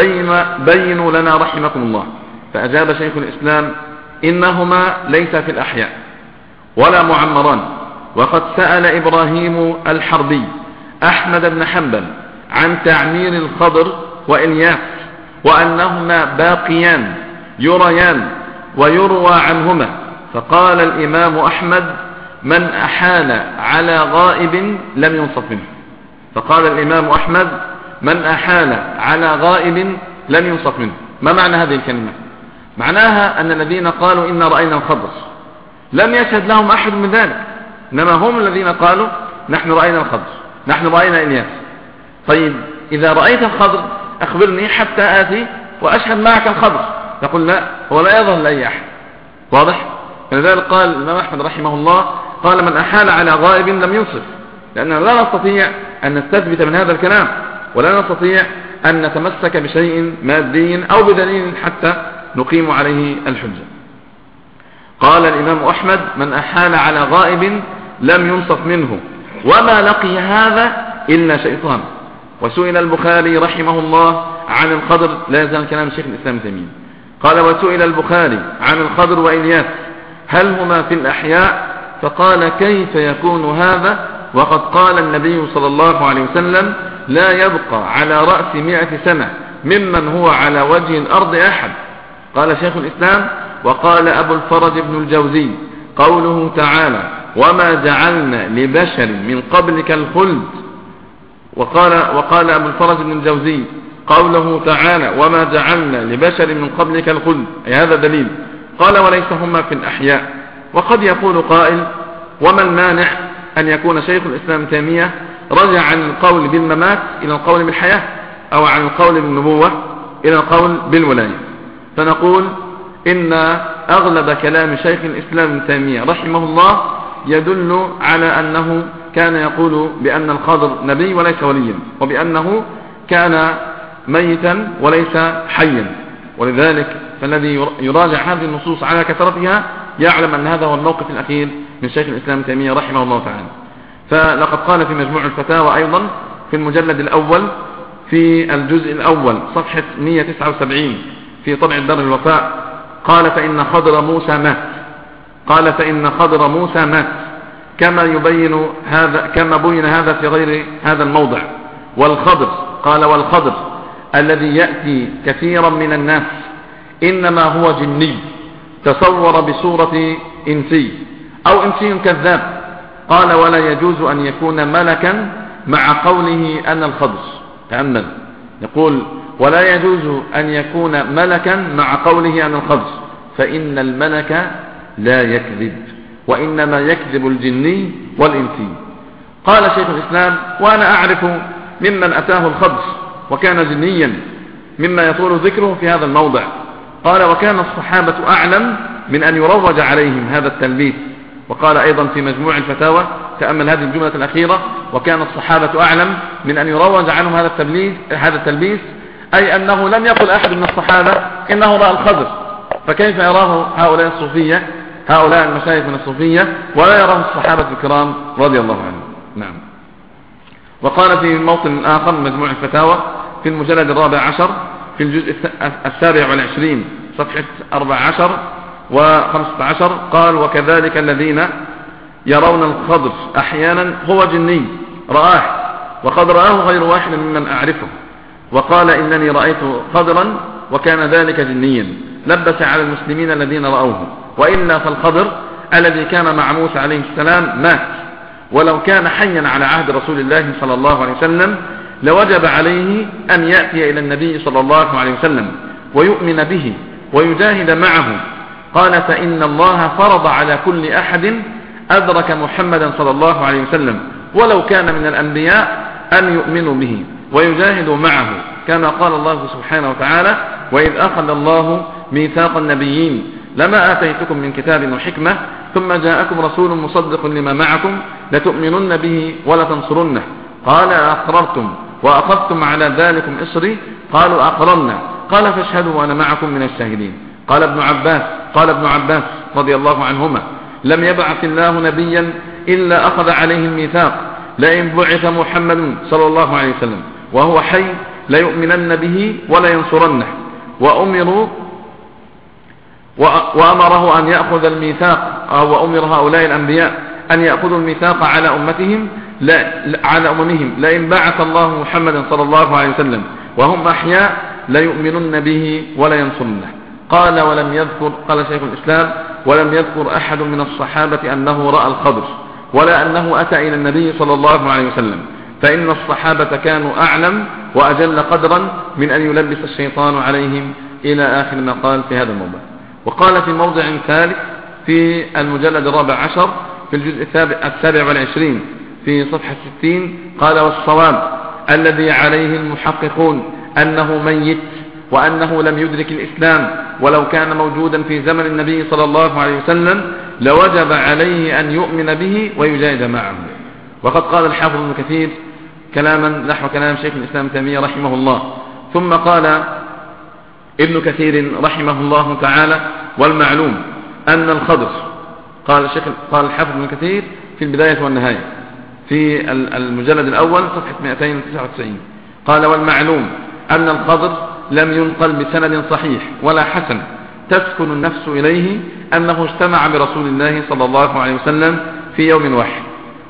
بينوا لنا رحمكم الله. فأجاب شيخ الإسلام إنهما ليس في الأحياء ولا معمران، وقد سأل إبراهيم الحربي أحمد بن حنبل عن تعمير الخضر وإلياس وأنهما باقيان يريان ويروى عنهما، فقال الإمام أحمد من أحال على غائب لم ينصف منه. فقال الإمام أحمد من أحال على غائب لم ينصف منه. ما معنى هذه الكلمة؟ معناها أن الذين قالوا إن رأينا الخضر لم يشهد لهم أحد من ذلك، إنما هم الذين قالوا نحن رأينا الخضر، نحن رأينا إلياس. طيب إذا رأيت الخضر أخبرني حتى آتي وأشهد معك الخضر. يقول لا، هو لا يظهر لأي أحد. واضح؟ فلذلك قال الإمام أحمد رحمه الله قال من أحال على غائب لم ينصف، لأننا لا نستطيع أن نستثبت من هذا الكلام، ولا نستطيع أن نتمسك بشيء مادي أو بدليل حتى نقيم عليه الحجة. قال الإمام أحمد من أحال على غائب لم ينصف منه وما لقي هذا إلا شيطان. وسئل البخاري رحمه الله عن الخضر، لا يزال كلام شيخ الإسلام ابن تيمية، قال وسئل البخاري عن الخضر وإلياس هل هما في الأحياء؟ فقال كيف يكون هذا وقد قال النبي صلى الله عليه وسلم لا يبقى على رأس 100 سنة ممن هو على وجه الأرض أحد. قال شيخ الإسلام وقال أبو الفرج بن الجوزي قوله تعالى وما جعلنا لبشر من قبلك الخلد، وقال أبو الفرج بن الجوزي قوله تعالى وما جعلنا لبشر من قبلك الخلد، أي هذا دليل. قال وليس هما في الأحياء. وقد يقول قائل وما المانع أن يكون شيخ الإسلام ابن تيمية رجع عن القول بالممات إلى القول بالحياة، أو عن القول بالنبوة إلى القول بالولاية. فنقول إن أغلب كلام شيخ الإسلام ابن تيمية رحمه الله يدل على أنه كان يقول بأن الخضر نبي وليس وليا، وبأنه كان ميتا وليس حيا. ولذلك فالذي يراجع هذه النصوص على كثرتها يعلم أن هذا هو الموقف الأخير من شيخ الإسلام ابن تيمية رحمه الله تعالى. فلقد قال في مجموع الفتاوى أيضا في المجلد الأول في الجزء الأول صفحة 179 في طبع دار الوفاء قال فإن خضر موسى مات، قال فإن خضر موسى مات كما بين هذا في غير هذا الموضع. والخضر قال والخضر الذي يأتي كثيرا من الناس إنما هو جني تصور بصورة إنسي أو إنسي كذاب. قال ولا يجوز أن يكون ملكا مع قوله أن الخضر، تأمل، يقول ولا يجوز أن يكون ملكا مع قوله أن الخضر، فإن الملك لا يكذب، وإنما يكذب الجني والإنسي. قال شيخ الإسلام وأنا أعرف ممن أتاه الخضر وكان جنيا مما يطول ذكره في هذا الموضع. قال وكان الصحابة أعلم من أن يروج عليهم هذا التلبيس. وقال أيضا في مجموع الفتاوى تأمل هذه الجملة الأخيرة وكان الصحابة أعلم من أن يروج عنهم هذا التلبيس، أي أنه لم يقل أحد من الصحابة إنه رأى الخضر، فكيف يراه هؤلاء الصوفية، هؤلاء المشايخ من الصوفية، ولا يراه الصحابة الكرام رضي الله عنهم. نعم. وقال في موطن آخر من مجموع الفتاوى في المجلد 14 في الجزء 27 صفحة 14 و15 قال: وكذلك الذين يرون الخضر أحيانا هو جني رآه، وقد رآه غير واحد ممن أعرفه، وقال: إنني رأيت خضرا وكان ذلك جنيا، لبس على المسلمين الذين رأوه، وإلا فالخضر الذي كان مع موسى عليه السلام مات، ولو كان حيا على عهد رسول الله صلى الله عليه وسلم لوجب عليه أن يأتي إلى النبي صلى الله عليه وسلم ويؤمن به ويجاهد معه. قال: فإن الله فرض على كل أحد أدرك محمدا صلى الله عليه وسلم ولو كان من الأنبياء أن يؤمنوا به ويجاهدوا معه، كما قال الله سبحانه وتعالى: وإذ أخذ الله ميثاق النبيين لما آتيتكم من كتاب وحكمة ثم جاءكم رسول مصدق لما معكم لتؤمنن به ولتنصرنه. قال: أقررتم وأخذتم على ذلكم إصري؟ قالوا: أقررنا. قال: فاشهدوا وأنا معكم من الشاهدين. قال ابن عباس رضي الله عنهما: لم يبعث الله نبيا إلا أخذ عليه الميثاق، لئن بعث محمد صلى الله عليه وسلم وهو حي ليؤمنن به ولينصرنه، وأمره أن يأخذ الميثاق، أو أمر هؤلاء الأنبياء أن يأخذوا الميثاق على أممهم لئن بعث الله محمدا صلى الله عليه وسلم وهم أحياء ليؤمنن به ولينصرنه. قال شيخ الإسلام: ولم يذكر أحد من الصحابة أنه رأى الخضر ولا أنه أتى إلى النبي صلى الله عليه وسلم، فإن الصحابة كانوا أعلم وأجل قدرا من أن يلبس الشيطان عليهم، إلى آخر ما قال في هذا الموضع. وقال في موضع ثالث في المجلد 14 في الجزء 27 في صفحة 60 قال: والصواب الذي عليه المحققون أنه ميت وأنه لم يدرك الإسلام، ولو كان موجودا في زمن النبي صلى الله عليه وسلم لوجب عليه أن يؤمن به ويجاهد معه. وقد قال الحافظ ابن كثير كلاما نحو كلام شيخ الإسلام تيمية رحمه الله. ثم قال ابن كثير رحمه الله تعالى: والمعلوم أن الخضر، قال الحافظ ابن كثير في البداية والنهاية في المجلد الأول صفحة 299 قال: والمعلوم أن الخضر لم ينقل بسند صحيح ولا حسن تسكن النفس إليه أنه اجتمع برسول الله صلى الله عليه وسلم في يوم واحد،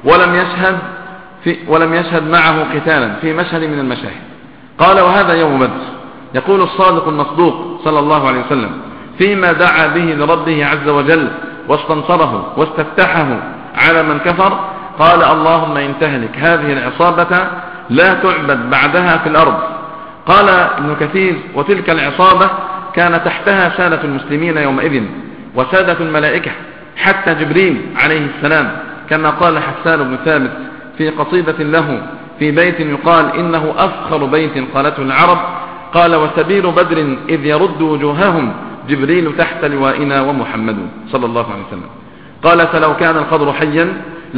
ولم يشهد معه قتالا في مشهد من المشاهد. قال: وهذا يوم بدر. يقول الصادق المصدوق صلى الله عليه وسلم فيما دعا به لربه عز وجل واستنصره واستفتحه على من كفر: قال: اللهم إن تهلك هذه العصابة لا تعبد بعدها في الأرض. قال ابن كثير: وتلك العصابة كان تحتها سادة المسلمين يومئذ وسادة الملائكة حتى جبريل عليه السلام، كما قال حسان بن ثابت في قصيدة له في بيت يقال: إنه أفخر بيت قالته العرب. قال: وسبيل بدر إذ يرد وجوههم جبريل تحت لوائنا ومحمد صلى الله عليه وسلم. قال: فلو كان الخضر حيا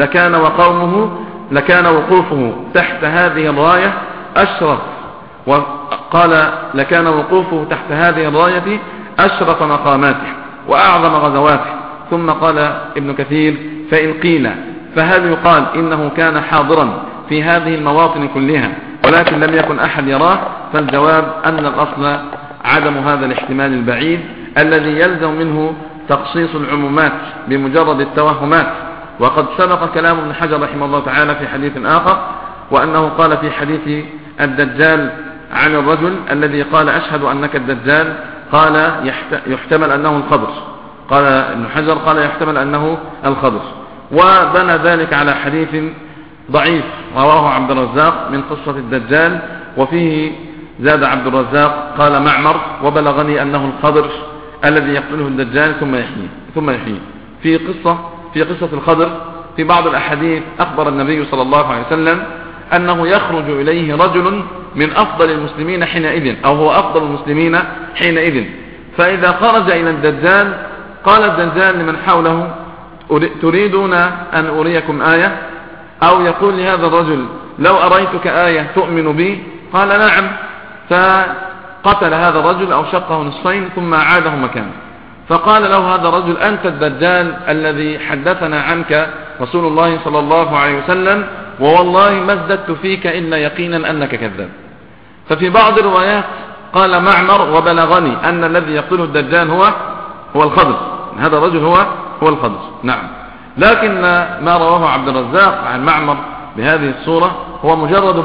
لكان وقوفه تحت هذه الراية أشرف، وقال: لكان وقوفه تحت هذه الراية أشرف مقاماته وأعظم غزواته. ثم قال ابن كثير: فإن قيل فهل يقال إنه كان حاضرا في هذه المواطن كلها ولكن لم يكن أحد يراه؟ فالجواب أن الأصل عدم هذا الاحتمال البعيد الذي يلزم منه تخصيص العمومات بمجرد التوهمات. وقد سبق كلام ابن حجر رحمه الله تعالى في حديث آخر، وأنه قال في حديث الدجال عن الرجل الذي قال: أشهد أنك الدجال، قال: يحتمل أنه الخضر. قال ابن حجر: قال يحتمل أنه الخضر، وبنى ذلك على حديث ضعيف رواه عبد الرزاق من قصة الدجال، وفيه زاد عبد الرزاق قال معمر: وبلغني أنه الخضر الذي يقتله الدجال ثم يحييه. في قصة الخضر في بعض الأحاديث أخبر النبي صلى الله عليه وسلم أنه يخرج إليه رجل من أفضل المسلمين حينئذ، أو هو أفضل المسلمين حينئذ، فإذا خرج إلى الدجال قال الدجال لمن حوله: تريدون أن أريكم آية؟ أو يقول لهذا الرجل: لو أريتك آية تؤمن بي؟ قال: نعم. فقتل هذا الرجل أو شقه نصفين ثم عاده مكانه. فقال له هذا الرجل: أنت الدجال الذي حدثنا عنك رسول الله صلى الله عليه وسلم، ووالله ما ازددت فيك إلا يقينا أنك كذاب. ففي بعض الروايات قال معمر وبلغني أن الذي يقتله الدجال هو الخضر، هذا الرجل هو الخضر. نعم. لكن ما رواه عبد الرزاق عن معمر بهذه الصورة هو مجرد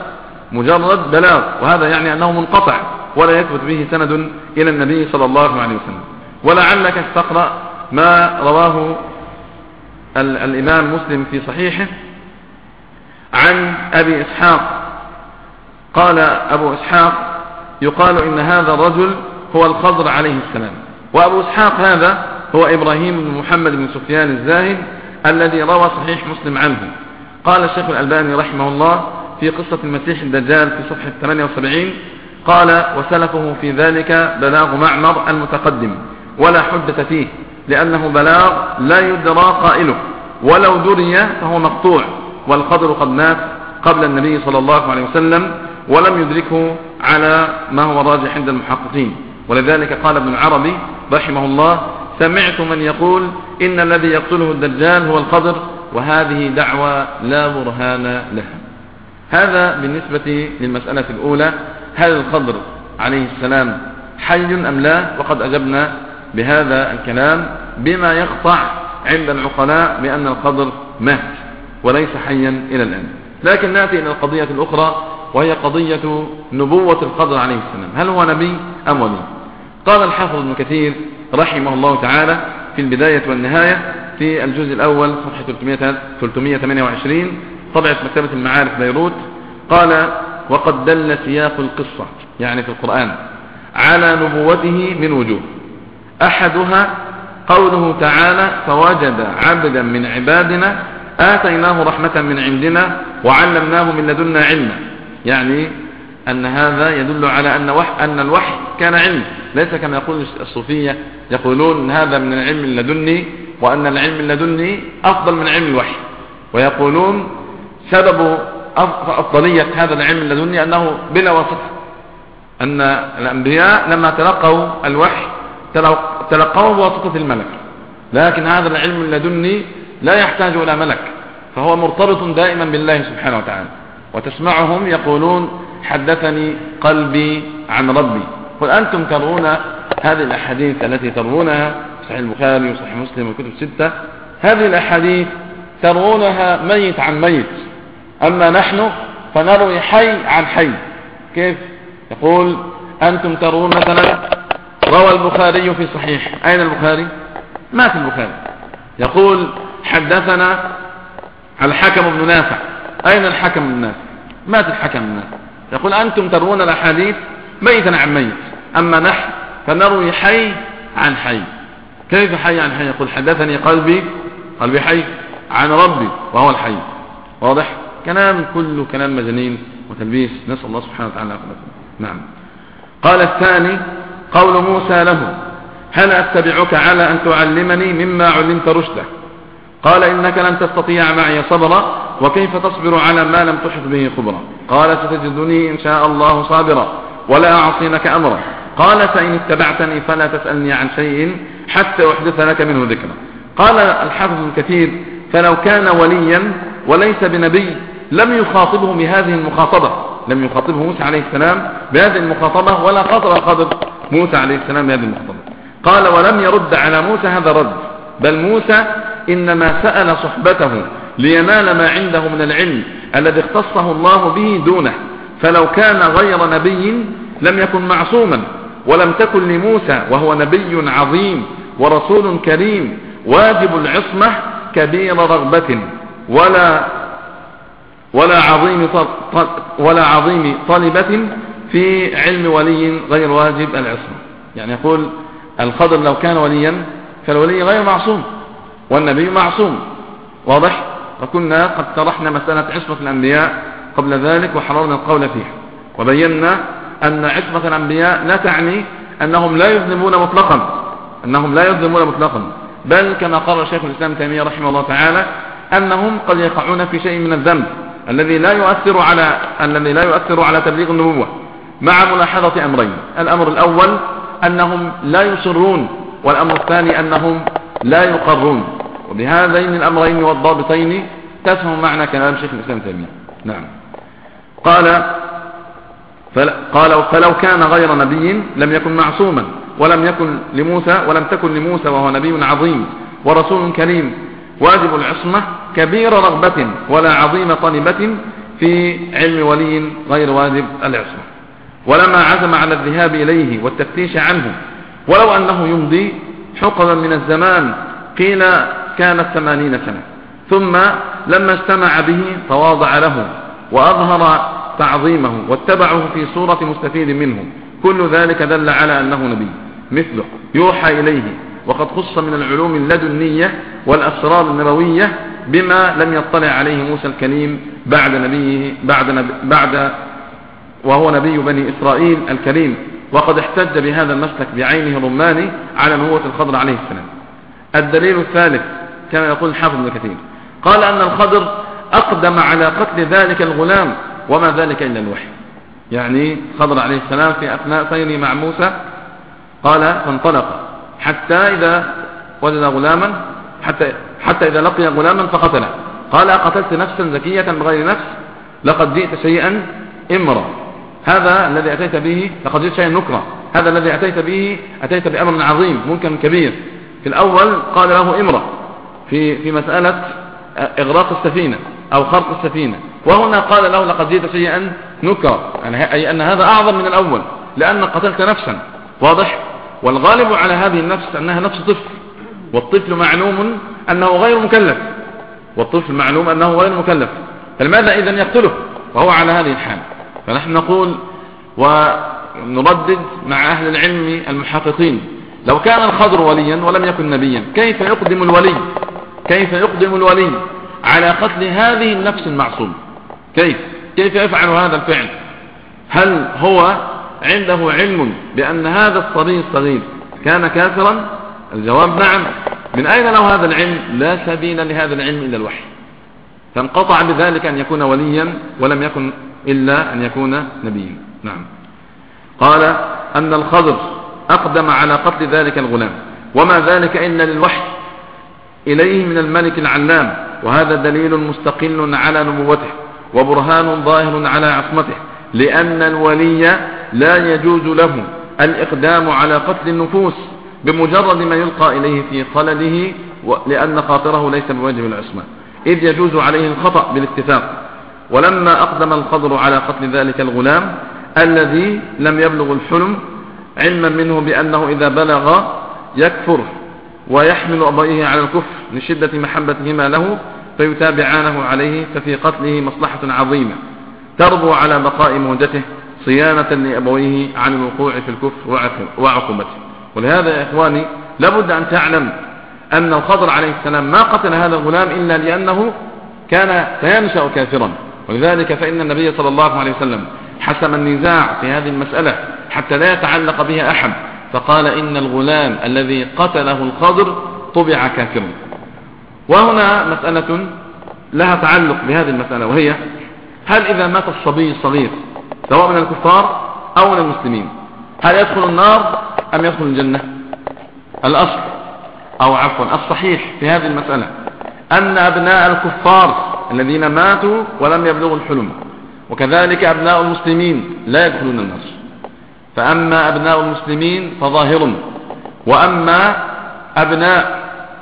بلاغ، وهذا يعني أنه منقطع ولا يثبت به سند إلى النبي صلى الله عليه وسلم. ولعلك استقرأ ما رواه الإمام مسلم في صحيحه عن أبي إسحاق. قال أبو إسحاق يقال إن هذا الرجل هو الخضر عليه السلام. وأبو إسحاق هذا هو إبراهيم بن محمد بن سفيان الزاهد الذي روى صحيح مسلم عنه. قال الشيخ الألباني رحمه الله في قصة المسيح الدجال في صفحة 78 قال وسلفه في ذلك بلاغ معمر المتقدم ولا حجة فيه، لأنه بلاغ لا يدرى قائله، ولو دري فهو مقطوع، والخضر قد مات قبل النبي صلى الله عليه وسلم ولم يدركه على ما هو راجح عند المحققين. ولذلك قال ابن العربي رحمه الله سمعت من يقول إن الذي يقتله الدجال هو الخضر، وهذه دعوى لا برهان لها. هذا بالنسبة للمسألة الأولى، هل الخضر عليه السلام حي أم لا؟ وقد أجبنا بهذا الكلام بما يقطع عند العقلاء بأن الخضر مات وليس حيا إلى الآن. لكن نأتي إلى القضية الأخرى وهي قضية نبوة الخضر عليه السلام، هل هو نبي أم ولي؟ قال الحافظ ابن كثير رحمه الله تعالى في البداية والنهاية في الجزء الأول صفحة 328 طبعة مكتبة المعارف بيروت، قال وقد دل سياق القصة يعني في القرآن على نبوته من وجوه. أحدها قوله تعالى فوجد عبدا من عبادنا آتيناه رحمة من عندنا وعلمناه من لدنا علما، يعني أن هذا يدل على أن الوحي كان علم، ليس كما يقول الصوفية يقولون أن هذا من العلم اللدني وأن العلم اللدني أفضل من علم الوحي، ويقولون سبب أفضلية هذا العلم اللدني أنه بلا واسطة، أن الأنبياء لما تلقوا الوحي تلقوا بواسطة الملك، لكن هذا العلم اللدني لا يحتاج إلى ملك، فهو مرتبط دائما بالله سبحانه وتعالى. وتسمعهم يقولون حدثني قلبي عن ربي. قل أنتم ترون هذه الأحاديث التي ترونها صحيح البخاري وصحيح مسلم والكتب الستة، هذه الأحاديث ترونها ميت عن ميت، أما نحن فنروي حي عن حي. كيف؟ يقول أنتم ترون مثلا روى البخاري في صحيح، أين البخاري؟ ما في البخاري. يقول حدثنا الحكم بن نافع، أين الحكم بن نافع؟ ما في الحكم بن نافع. يقول أنتم ترون الأحاديث ميتا عن ميت، أما نحن فنروي حي عن حي. كيف حي عن حي؟ يقول حدثني قلبي حي عن ربي وهو الحي. واضح؟ كلام كله كلام مجانين وتلبيس، نسأل الله سبحانه وتعالى أخذكم. نعم. قال الثاني قول موسى له هل أتبعك على أن تعلمني مما علمت رشدا؟ قال إنك لن تستطيع معي صبرا، وكيف تصبر على ما لم تحط به خبرا؟ قال ستجدني إن شاء الله صابرا ولا أعصي لك أمرا. قال فإن اتبعتني فلا تسألني عن شيء حتى أحدث لك منه ذكرا. قال الحافظ ابن كثير فلو كان وليا وليس بنبي لم يخاطبه بهذه المخاطبة، لم يخاطبه موسى عليه السلام بهذه المخاطبة ولا خاطب الخضر موسى عليه السلام بهذه المخاطبة. قال ولم يرد على موسى هذا الرد، بل موسى إنما سأل صحبته لينال ما عنده من العلم الذي اختصه الله به دونه، فلو كان غير نبي لم يكن معصوما، ولم تكن لموسى وهو نبي عظيم ورسول كريم واجب العصمة كبير رغبة ولا عظيم طلبة في علم ولي غير واجب العصمة. يعني يقول الخضر لو كان وليا فالولي غير معصوم والنبي معصوم. واضح؟ وكنا قد طرحنا مسألة عصمة الأنبياء قبل ذلك وحررنا القول فيها، وبينا أن عصمة الأنبياء لا تعني أنهم لا يظلمون مطلقا، بل كما قال شيخ الإسلام تيمية رحمه الله تعالى أنهم قد يقعون في شيء من الذنب الذي لا يؤثر على تبليغ النبوة، مع ملاحظة أمرين: الأمر الأول أنهم لا يصرون، والأمر الثاني أنهم لا يقرون. وبهذين الأمرين والضابطين تفهم معنى كلام شيخ الإسلام تيمية. نعم. قال فلو كان غير نبي لم يكن معصوما، ولم تكن لموسى وهو نبي عظيم ورسول كريم واجب العصمة كبير رغبة ولا عظيم طلبة في علم ولي غير واجب العصمة، ولما عزم على الذهاب إليه والتفتيش عنه ولو أنه يمضي حقبا من الزمان، قيل كانت 80 سنة، ثم لما اجتمع به تواضع له وأظهر تعظيمه واتبعه في صورة مستفيد منه، كل ذلك دل على أنه نبي مثله يوحى إليه، وقد خص من العلوم اللدنية والأسرار النبوية بما لم يطلع عليه موسى الكليم بعد وهو نبي بني إسرائيل الكريم. وقد احتج بهذا المسلك بعينه الرماني على نبوة الخضر عليه السلام. الدليل الثالث كما يقول الحافظ ابن كثير قال أن الخضر أقدم على قتل ذلك الغلام وما ذلك إلا الوحي، يعني خضر عليه السلام في أثناء سيره مع موسى قال فانطلق حتى إذا وجد غلاما حتى إذا لقي غلاما فقتله، قال أقتلت نفسا زكية بغير نفس لقد جئت شيئا إمرا، هذا الذي أتيت به لقد جئت شيئا نكرا، هذا الذي أتيت بأمر عظيم منكر كبير. في الأول قال له إمرا في مسألة إغراق السفينة أو خرق السفينة، وهنا قال له لقد جئت شيئا نكرا، أي أن هذا أعظم من الأول لأن قتلت نفسا، واضح؟ والغالب على هذه النفس أنها نفس طفل، والطفل معلوم أنه غير مكلف، فلماذا إذن يقتله وهو على هذه الحال؟ فنحن نقول ونردد مع أهل العلم المحققين لو كان الخضر وليا ولم يكن نبيا كيف يقدم الولي على قتل هذه النفس المعصومة؟ كيف يفعل هذا الفعل؟ هل هو عنده علم بأن هذا الصبي الصغير كان كافرا؟ الجواب نعم. من أين له هذا العلم؟ لا سبيل لهذا العلم إلا الوحي، فانقطع بذلك أن يكون وليا ولم يكن إلا أن يكون نبيا. نعم. قال أن الخضر أقدم على قتل ذلك الغلام وما ذلك إلا للوحي إليه من الملك العلام، وهذا دليل مستقل على نبوته وبرهان ظاهر على عصمته، لأن الولي لا يجوز له الإقدام على قتل النفوس بمجرد ما يلقى إليه في خلده، لأن خاطره ليس بواجب العصمة، إذ يجوز عليه الخطأ بالاتفاق. ولما أقدم الخضر على قتل ذلك الغلام الذي لم يبلغ الحلم علما منه بأنه إذا بلغ يكفر ويحمل أبويه على الكفر لشدة محبتهما له فيتابعانه عليه، ففي قتله مصلحة عظيمة تربو على بقاء موجته صيانة لأبويه عن الوقوع في الكفر وعقوبته. ولهذا يا إخواني لابد أن تعلم أن الخضر عليه السلام ما قتل هذا الغلام إلا لأنه كان سينشأ كافرا، ولذلك فإن النبي صلى الله عليه وسلم حسم النزاع في هذه المسألة حتى لا يتعلق بها أحد، فقال إن الغلام الذي قتله الخضر طبع كافرا. وهنا مسألة لها تعلق بهذه المسألة، وهي هل إذا مات الصبي الصغير سواء من الكفار أو من المسلمين هل يدخل النار أم يدخل الجنة؟ الأصل أو عفوا الصحيح في هذه المسألة أن أبناء الكفار الذين ماتوا ولم يبلغوا الحلم وكذلك أبناء المسلمين لا يدخلون النار، فأما أبناء المسلمين فظاهر، وأما أبناء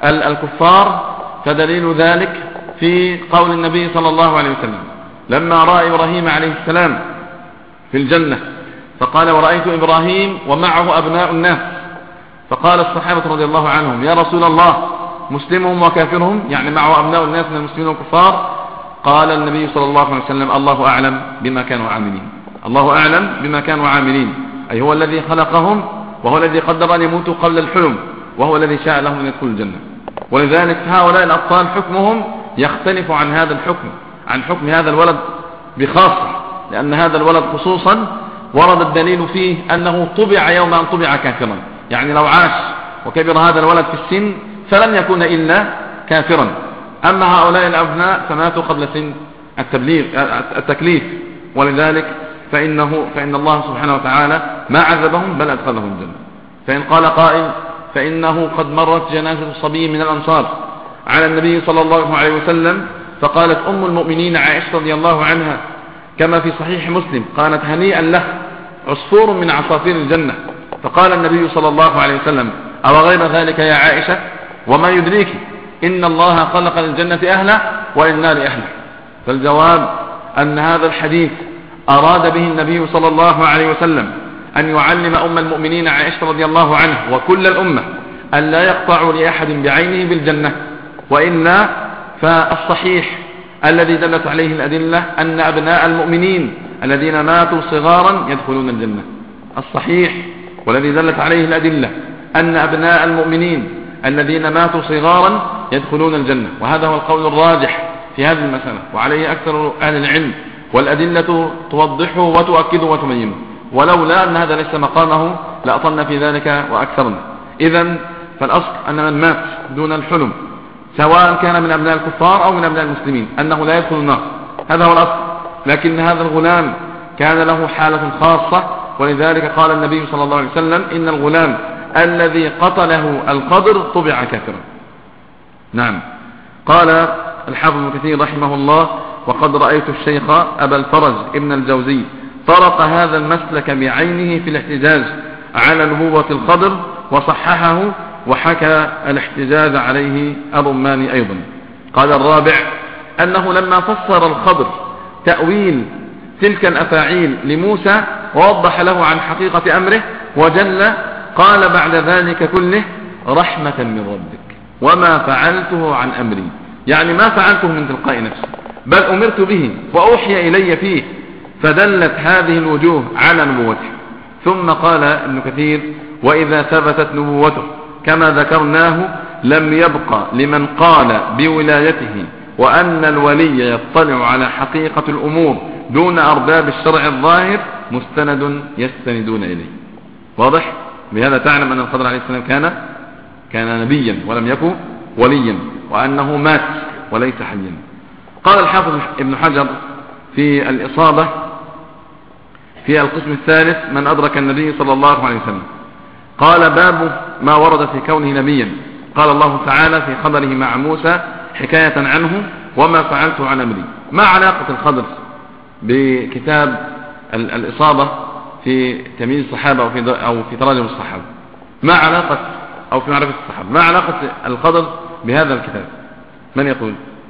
الكفار فدليل ذلك في قول النبي صلى الله عليه وسلم لما رأى إبراهيم عليه السلام في الجنة فقال ورأيت إبراهيم ومعه أبناء الناس، فقال الصحابة رضي الله عنهم يا رسول الله مسلمهم وكافرهم، يعني معه أبناء الناس من المسلمين والكفار؟ قال النبي صلى الله عليه وسلم الله أعلم بما كانوا عاملين، الله أعلم بما كانوا عاملين، أي هو الذي خلقهم وهو الذي قدر أن يموتوا قبل الحلم وهو الذي شاء لهم أن يدخلوا الجنة. ولذلك هؤلاء الأطفال حكمهم يختلف عن هذا الحكم، عن حكم هذا الولد بخاصة، لأن هذا الولد خصوصا ورد الدليل فيه أنه طبع يوم أن طبع كافرا، يعني لو عاش وكبر هذا الولد في السن فلن يكون إلا كافرا. أما هؤلاء الأبناء فماتوا قبل سن التكليف، ولذلك فإن الله سبحانه وتعالى ما عذبهم بل أدخلهم الجنة. فإن قال قائل فإنه قد مرت جنازة صبي من الأنصار على النبي صلى الله عليه وسلم، فقالت أم المؤمنين عائشة رضي الله عنها كما في صحيح مسلم قالت هنيئا له عصفور من عصافير الجنة. فقال النبي صلى الله عليه وسلم أو غير ذلك يا عائشة وما يدريك إن الله خلق للجنة أهلا وللنار أهلا. فالجواب أن هذا الحديث أراد به النبي صلى الله عليه وسلم أن يعلم أم المؤمنين عائشة رضي الله عنه وكل الأمة أن لا يقطعوا لأحد بعينه بالجنة، وإلا فالصحيح الذي دلت عليه الأدلة أن أبناء المؤمنين الذين ماتوا صغارا يدخلون الجنة. الصحيح والذي دلت عليه الأدلة أن أبناء المؤمنين الذين ماتوا صغارا يدخلون الجنة، وهذا هو القول الراجح في هذه المسألة، وعليه أكثر أهل العلم، والأدلة توضحه وتؤكده وتبينه، ولولا أن هذا ليس مقامه لأطلنا في ذلك وأكثرنا. إذن فالأصل أن من مات دون الحلم سواء كان من أبناء الكفار أو من أبناء المسلمين أنه لا يدخل النار، هذا هو الأصل. لكن هذا الغلام كان له حالة خاصة، ولذلك قال النبي صلى الله عليه وسلم إن الغلام الذي قتله الخضر طبع كافرا. نعم. قال الحافظ ابن كثير رحمه الله وقد رأيت الشيخ أبا الفرج ابن الجوزي طرق هذا المسلك بعينه في الاحتجاج على نبوة الخضر وصححه، وحكى الاحتجاج عليه الرماني أيضا. قال الرابع أنه لما فسر الخضر تأويل تلك الأفاعيل لموسى ووضح له عن حقيقة أمره وجل، قال بعد ذلك كله رحمة من ربك وما فعلته عن أمري، يعني ما فعلته من تلقاء نفسي بل أمرت به وأوحي إلي فيه، فدلت هذه الوجوه على نبوته. ثم قال ابن كثير وإذا ثبتت نبوته كما ذكرناه لم يبق لمن قال بولايته وأن الولي يطلع على حقيقة الأمور دون أرباب الشرع الظاهر مستند يستندون إليه. واضح؟ بهذا تعلم أن الخضر عليه السلام كان نبيا ولم يكن وليا، وأنه مات وليس حيا. قال الحافظ ابن حجر في الإصابة في القسم الثالث من أدرك النبي صلى الله عليه وسلم، قال باب ما ورد في كونه نبيا. قال الله تعالى في خبره مع موسى حكاية عنه وما فعلته عن أمري. ما علاقة الخضر بكتاب الإصابة في تمييز الصحابة أو في تراجم الصحابة؟ ما علاقة، أو في معرفة الصحابة، ما علاقة الخضر بهذا الكتاب؟ من يقول؟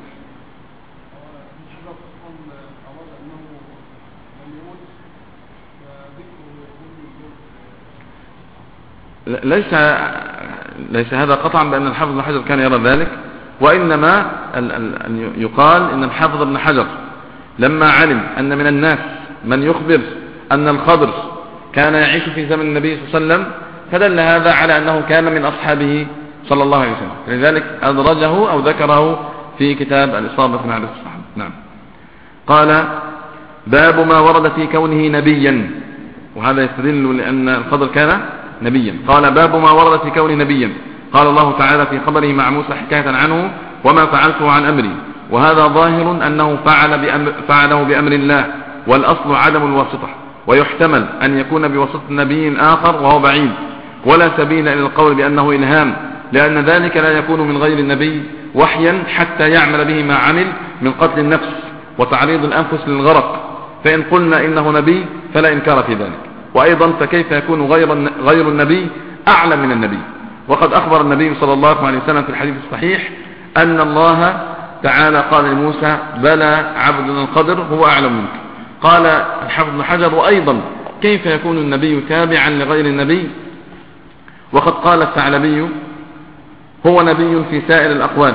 ليس هذا قطعا بأن الحافظ ابن حجر كان يرى ذلك، وإنما يقال إن الحافظ ابن حجر لما علم أن من الناس من يخبر أن الخضر كان يعيش في زمن النبي صلى الله عليه وسلم فدل هذا على أنه كان من أصحابه صلى الله عليه وسلم، لذلك أدرجه أو ذكره في كتاب الإصابة في معرفة الصحابة. نعم. قال باب ما ورد في كونه نبيا، وهذا يستدل لأن الخضر كان نبيا. قال باب ما ورد في كونه نبيا. قال الله تعالى في خبره مع موسى حكاية عنه وما فعلته عن أمري، وهذا ظاهر أنه فعله بأمر الله، والأصل عدم الواسطة، ويحتمل أن يكون بواسطة نبي آخر وهو بعيد، ولا سبيل إلى القول بأنه إلهام، لأن ذلك لا يكون من غير النبي وحيا حتى يعمل به ما عمل من قتل النفس وتعريض الأنفس للغرق، فإن قلنا إنه نبي فلا إنكار في ذلك. وأيضا فكيف يكون غير النبي أعلى من النبي؟ وقد أخبر النبي صلى الله عليه وسلم في الحديث الصحيح أن الله تعالى قال لموسى بلى عبدنا الخضر هو أعلم منك. قال الحافظ ابن حجر وأيضا كيف يكون النبي تابعا لغير النبي؟ وقد قال الثعلبي هو نبي في سائر الأقوال.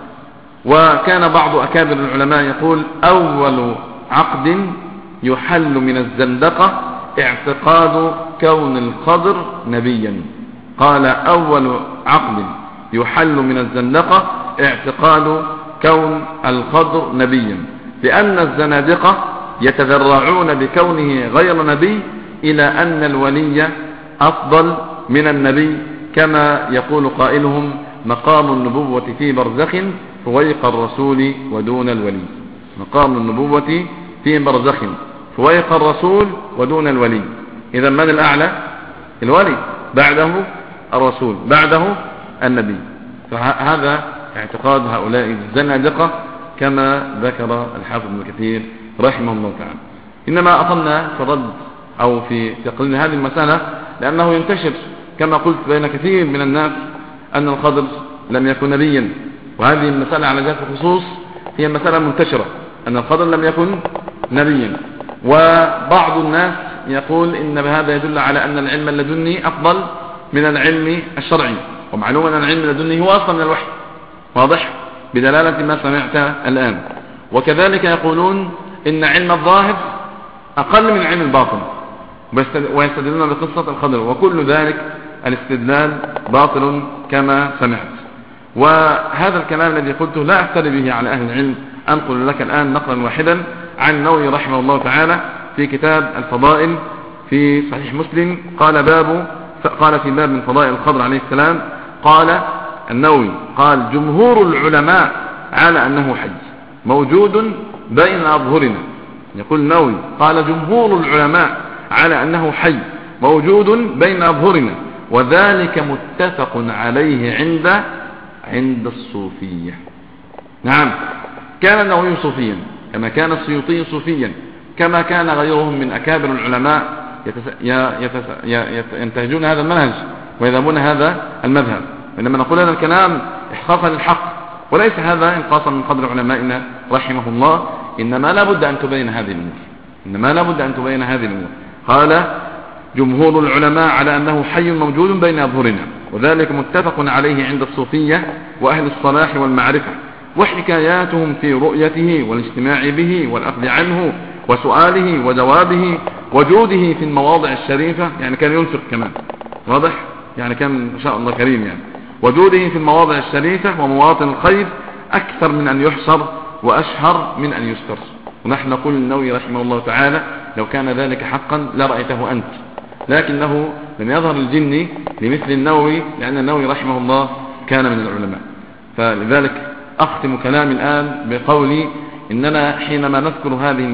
وكان بعض أكابر العلماء يقول أول عقد يحل من الزندقة اعتقاد كون الخضر نبيا. قال أول عقد يحل من الزندقة اعتقاد كون الخضر نبيا، لأن الزنادقة يتذرعون بكونه غير نبي إلى أن الولي أفضل من النبي، كما يقول قائلهم مقام النبوة في برزخ فويق الرسول ودون الولي. مقام النبوة في برزخ فويق الرسول ودون الولي. إذا من الأعلى؟ الولي، بعده الرسول، بعده النبي. فهذا اعتقاد هؤلاء الزنادقة كما ذكر الحافظ ابن كثير رحمه الله تعالى. إنما أطلنا في الرد أو في تقرير هذه المسألة لأنه ينتشر كما قلت بين كثير من الناس أن الخضر لم يكن نبيا، وهذه المسألة على جهة الخصوص هي مسألة منتشرة أن الخضر لم يكن نبيا. وبعض الناس يقول إن هذا يدل على أن العلم اللدني أفضل من العلم الشرعي، ومعلوم أن العلم اللدني هو أصلا من الوحي، واضح بدلالة ما سمعت الآن. وكذلك يقولون إن علم الظاهر أقل من علم الباطن، ويستدلون بقصة الخضر، وكل ذلك الاستدلال باطل كما سمعت. وهذا الكلام الذي قلته لا أفتري به على أهل العلم. أنقل لك الآن نقلا واحدا عن النووي رحمه الله تعالى في كتاب الفضائل في صحيح مسلم، قال في باب من فضائل الخضر عليه السلام، قال النووي قال جمهور العلماء على أنه حي موجود بين أظهرنا. يقول النووي قال جمهور العلماء على أنه حي موجود بين أظهرنا، وذلك متفق عليه عند الصوفية. نعم، كان النووي صوفيا كما كان السيوطي صوفيا، كما كان غيرهم من أكابر العلماء ينتهجون هذا المنهج ويذهبون هذا المذهب. وإنما نقول هذا الكلام إحقاقا للحق، وليس هذا انقاصا من قدر علمائنا رحمه الله. إنما لا بد أن تبين هذه الأمور. قال جمهور العلماء على أنه حي موجود بين أظهرنا، وذلك متفق عليه عند الصوفية وأهل الصلاح والمعرفة، وحكاياتهم في رؤيته والاجتماع به والأخذ عنه وسؤاله وجوابه، وجوده في المواضع الشريفة، يعني كان ينفق كمان، واضح، يعني كان إن شاء الله كريم، يعني وجوده في المواضع الشريفة ومواطن الخير أكثر من أن يحصر وأشهر من أن يذكر. ونحن نقول النووي رحمه الله تعالى لو كان ذلك حقا لرأيته أنت، لكنه لم يظهر الجني لمثل النووي، لأن النووي رحمه الله كان من العلماء. فلذلك أختم كلامي الآن بقولي إننا حينما نذكر هذه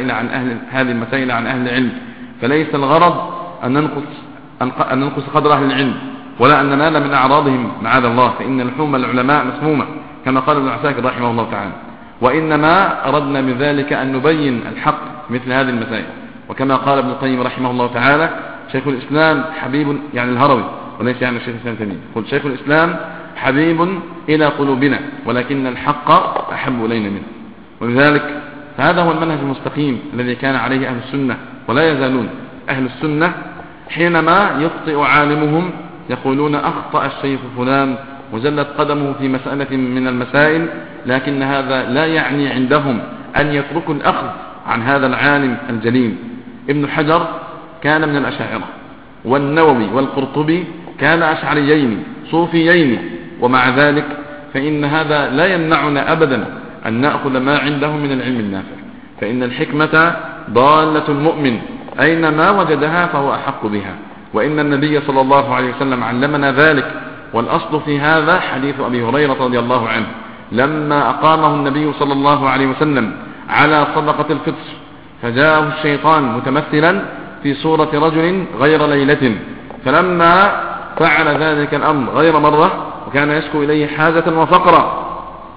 المسائل عن أهل العلم، فليس الغرض أن ننقص قدر أهل العلم، ولا أن ننال من أعراضهم معاذ الله، فإن لحوم العلماء مسمومة كما قال ابن عساكر رحمه الله تعالى. وإنما أردنا بذلك أن نبين الحق مثل هذه المسائل. وكما قال ابن القيم رحمه الله تعالى شيخ الإسلام حبيب، يعني الهروي وليس يعني الشيخ الإسلام تيمية، قل شيخ الإسلام حبيب إلى قلوبنا ولكن الحق أحب إلينا منه. ولذلك فهذا هو المنهج المستقيم الذي كان عليه أهل السنة ولا يزالون. أهل السنة حينما يخطئ عالمهم يقولون أخطأ الشيخ فلان وزلت قدمه في مسألة من المسائل، لكن هذا لا يعني عندهم أن يتركوا الأخذ عن هذا العالم الجليل. ابن حجر كان من الأشاعرة، والنووي والقرطبي كان أشعريين صوفيين، ومع ذلك فإن هذا لا يمنعنا أبدا أن نأخذ ما عندهم من العلم النافع، فإن الحكمة ضالة المؤمن أينما وجدها فهو أحق بها، وإن النبي صلى الله عليه وسلم علمنا ذلك. والأصل في هذا حديث أبي هريرة رضي الله عنه لما أقامه النبي صلى الله عليه وسلم على صدقة الفطر، فجاءه الشيطان متمثلا في صورة رجل غير ليلة، فلما فعل ذلك الأمر غير مرة وكان يشكو إليه حاجة وفقرا،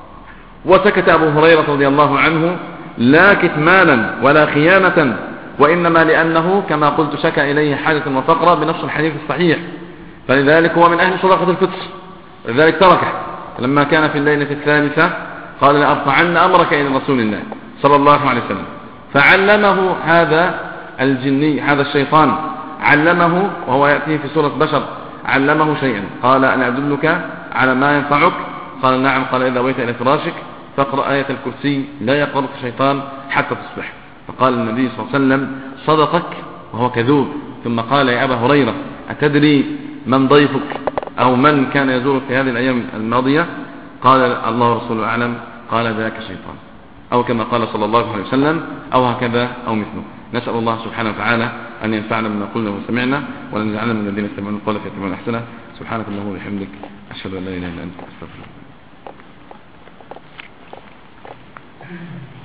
وسكت أبو هريرة رضي الله عنه لا كتمانا ولا خيانة، وإنما لأنه كما قلت شكى إليه حاجة وفقرا بنفس الحديث الصحيح، فلذلك هو من أهل صدقة الفطر، لذلك تركه. لما كان في الليلة الثالثة قال لأرفعن أمرك إلى رسول الله صلى الله عليه وسلم، فعلمه هذا الجني، هذا الشيطان علمه وهو يأتيه في صورة بشر، علمه شيئا، قال أنا أدلك على ما ينفعك؟ قال نعم. قال إذا أويت إلى فراشك فاقرأ آية الكرسي لا يقرأك الشيطان حتى تصبح. فقال النبي صلى الله عليه وسلم صدقك وهو كذوب. ثم قال يا أبا هريرة أتدري من ضيفك أو من كان يزورك في هذه الأيام الماضية؟ قال الله ورسوله أعلم. قال ذاك الشيطان، أو كما قال صلى الله عليه وسلم، أو هكذا أو مثله. نسأل الله سبحانه وتعالى أن ينفعنا بما قلنا وسمعنا، وأن يجعلنا من الذين يستمعون القول فيتبعون أحسنه. سبحانك اللهم وبحمدك أشهد أن لا إله إلا أنت أستغفرك.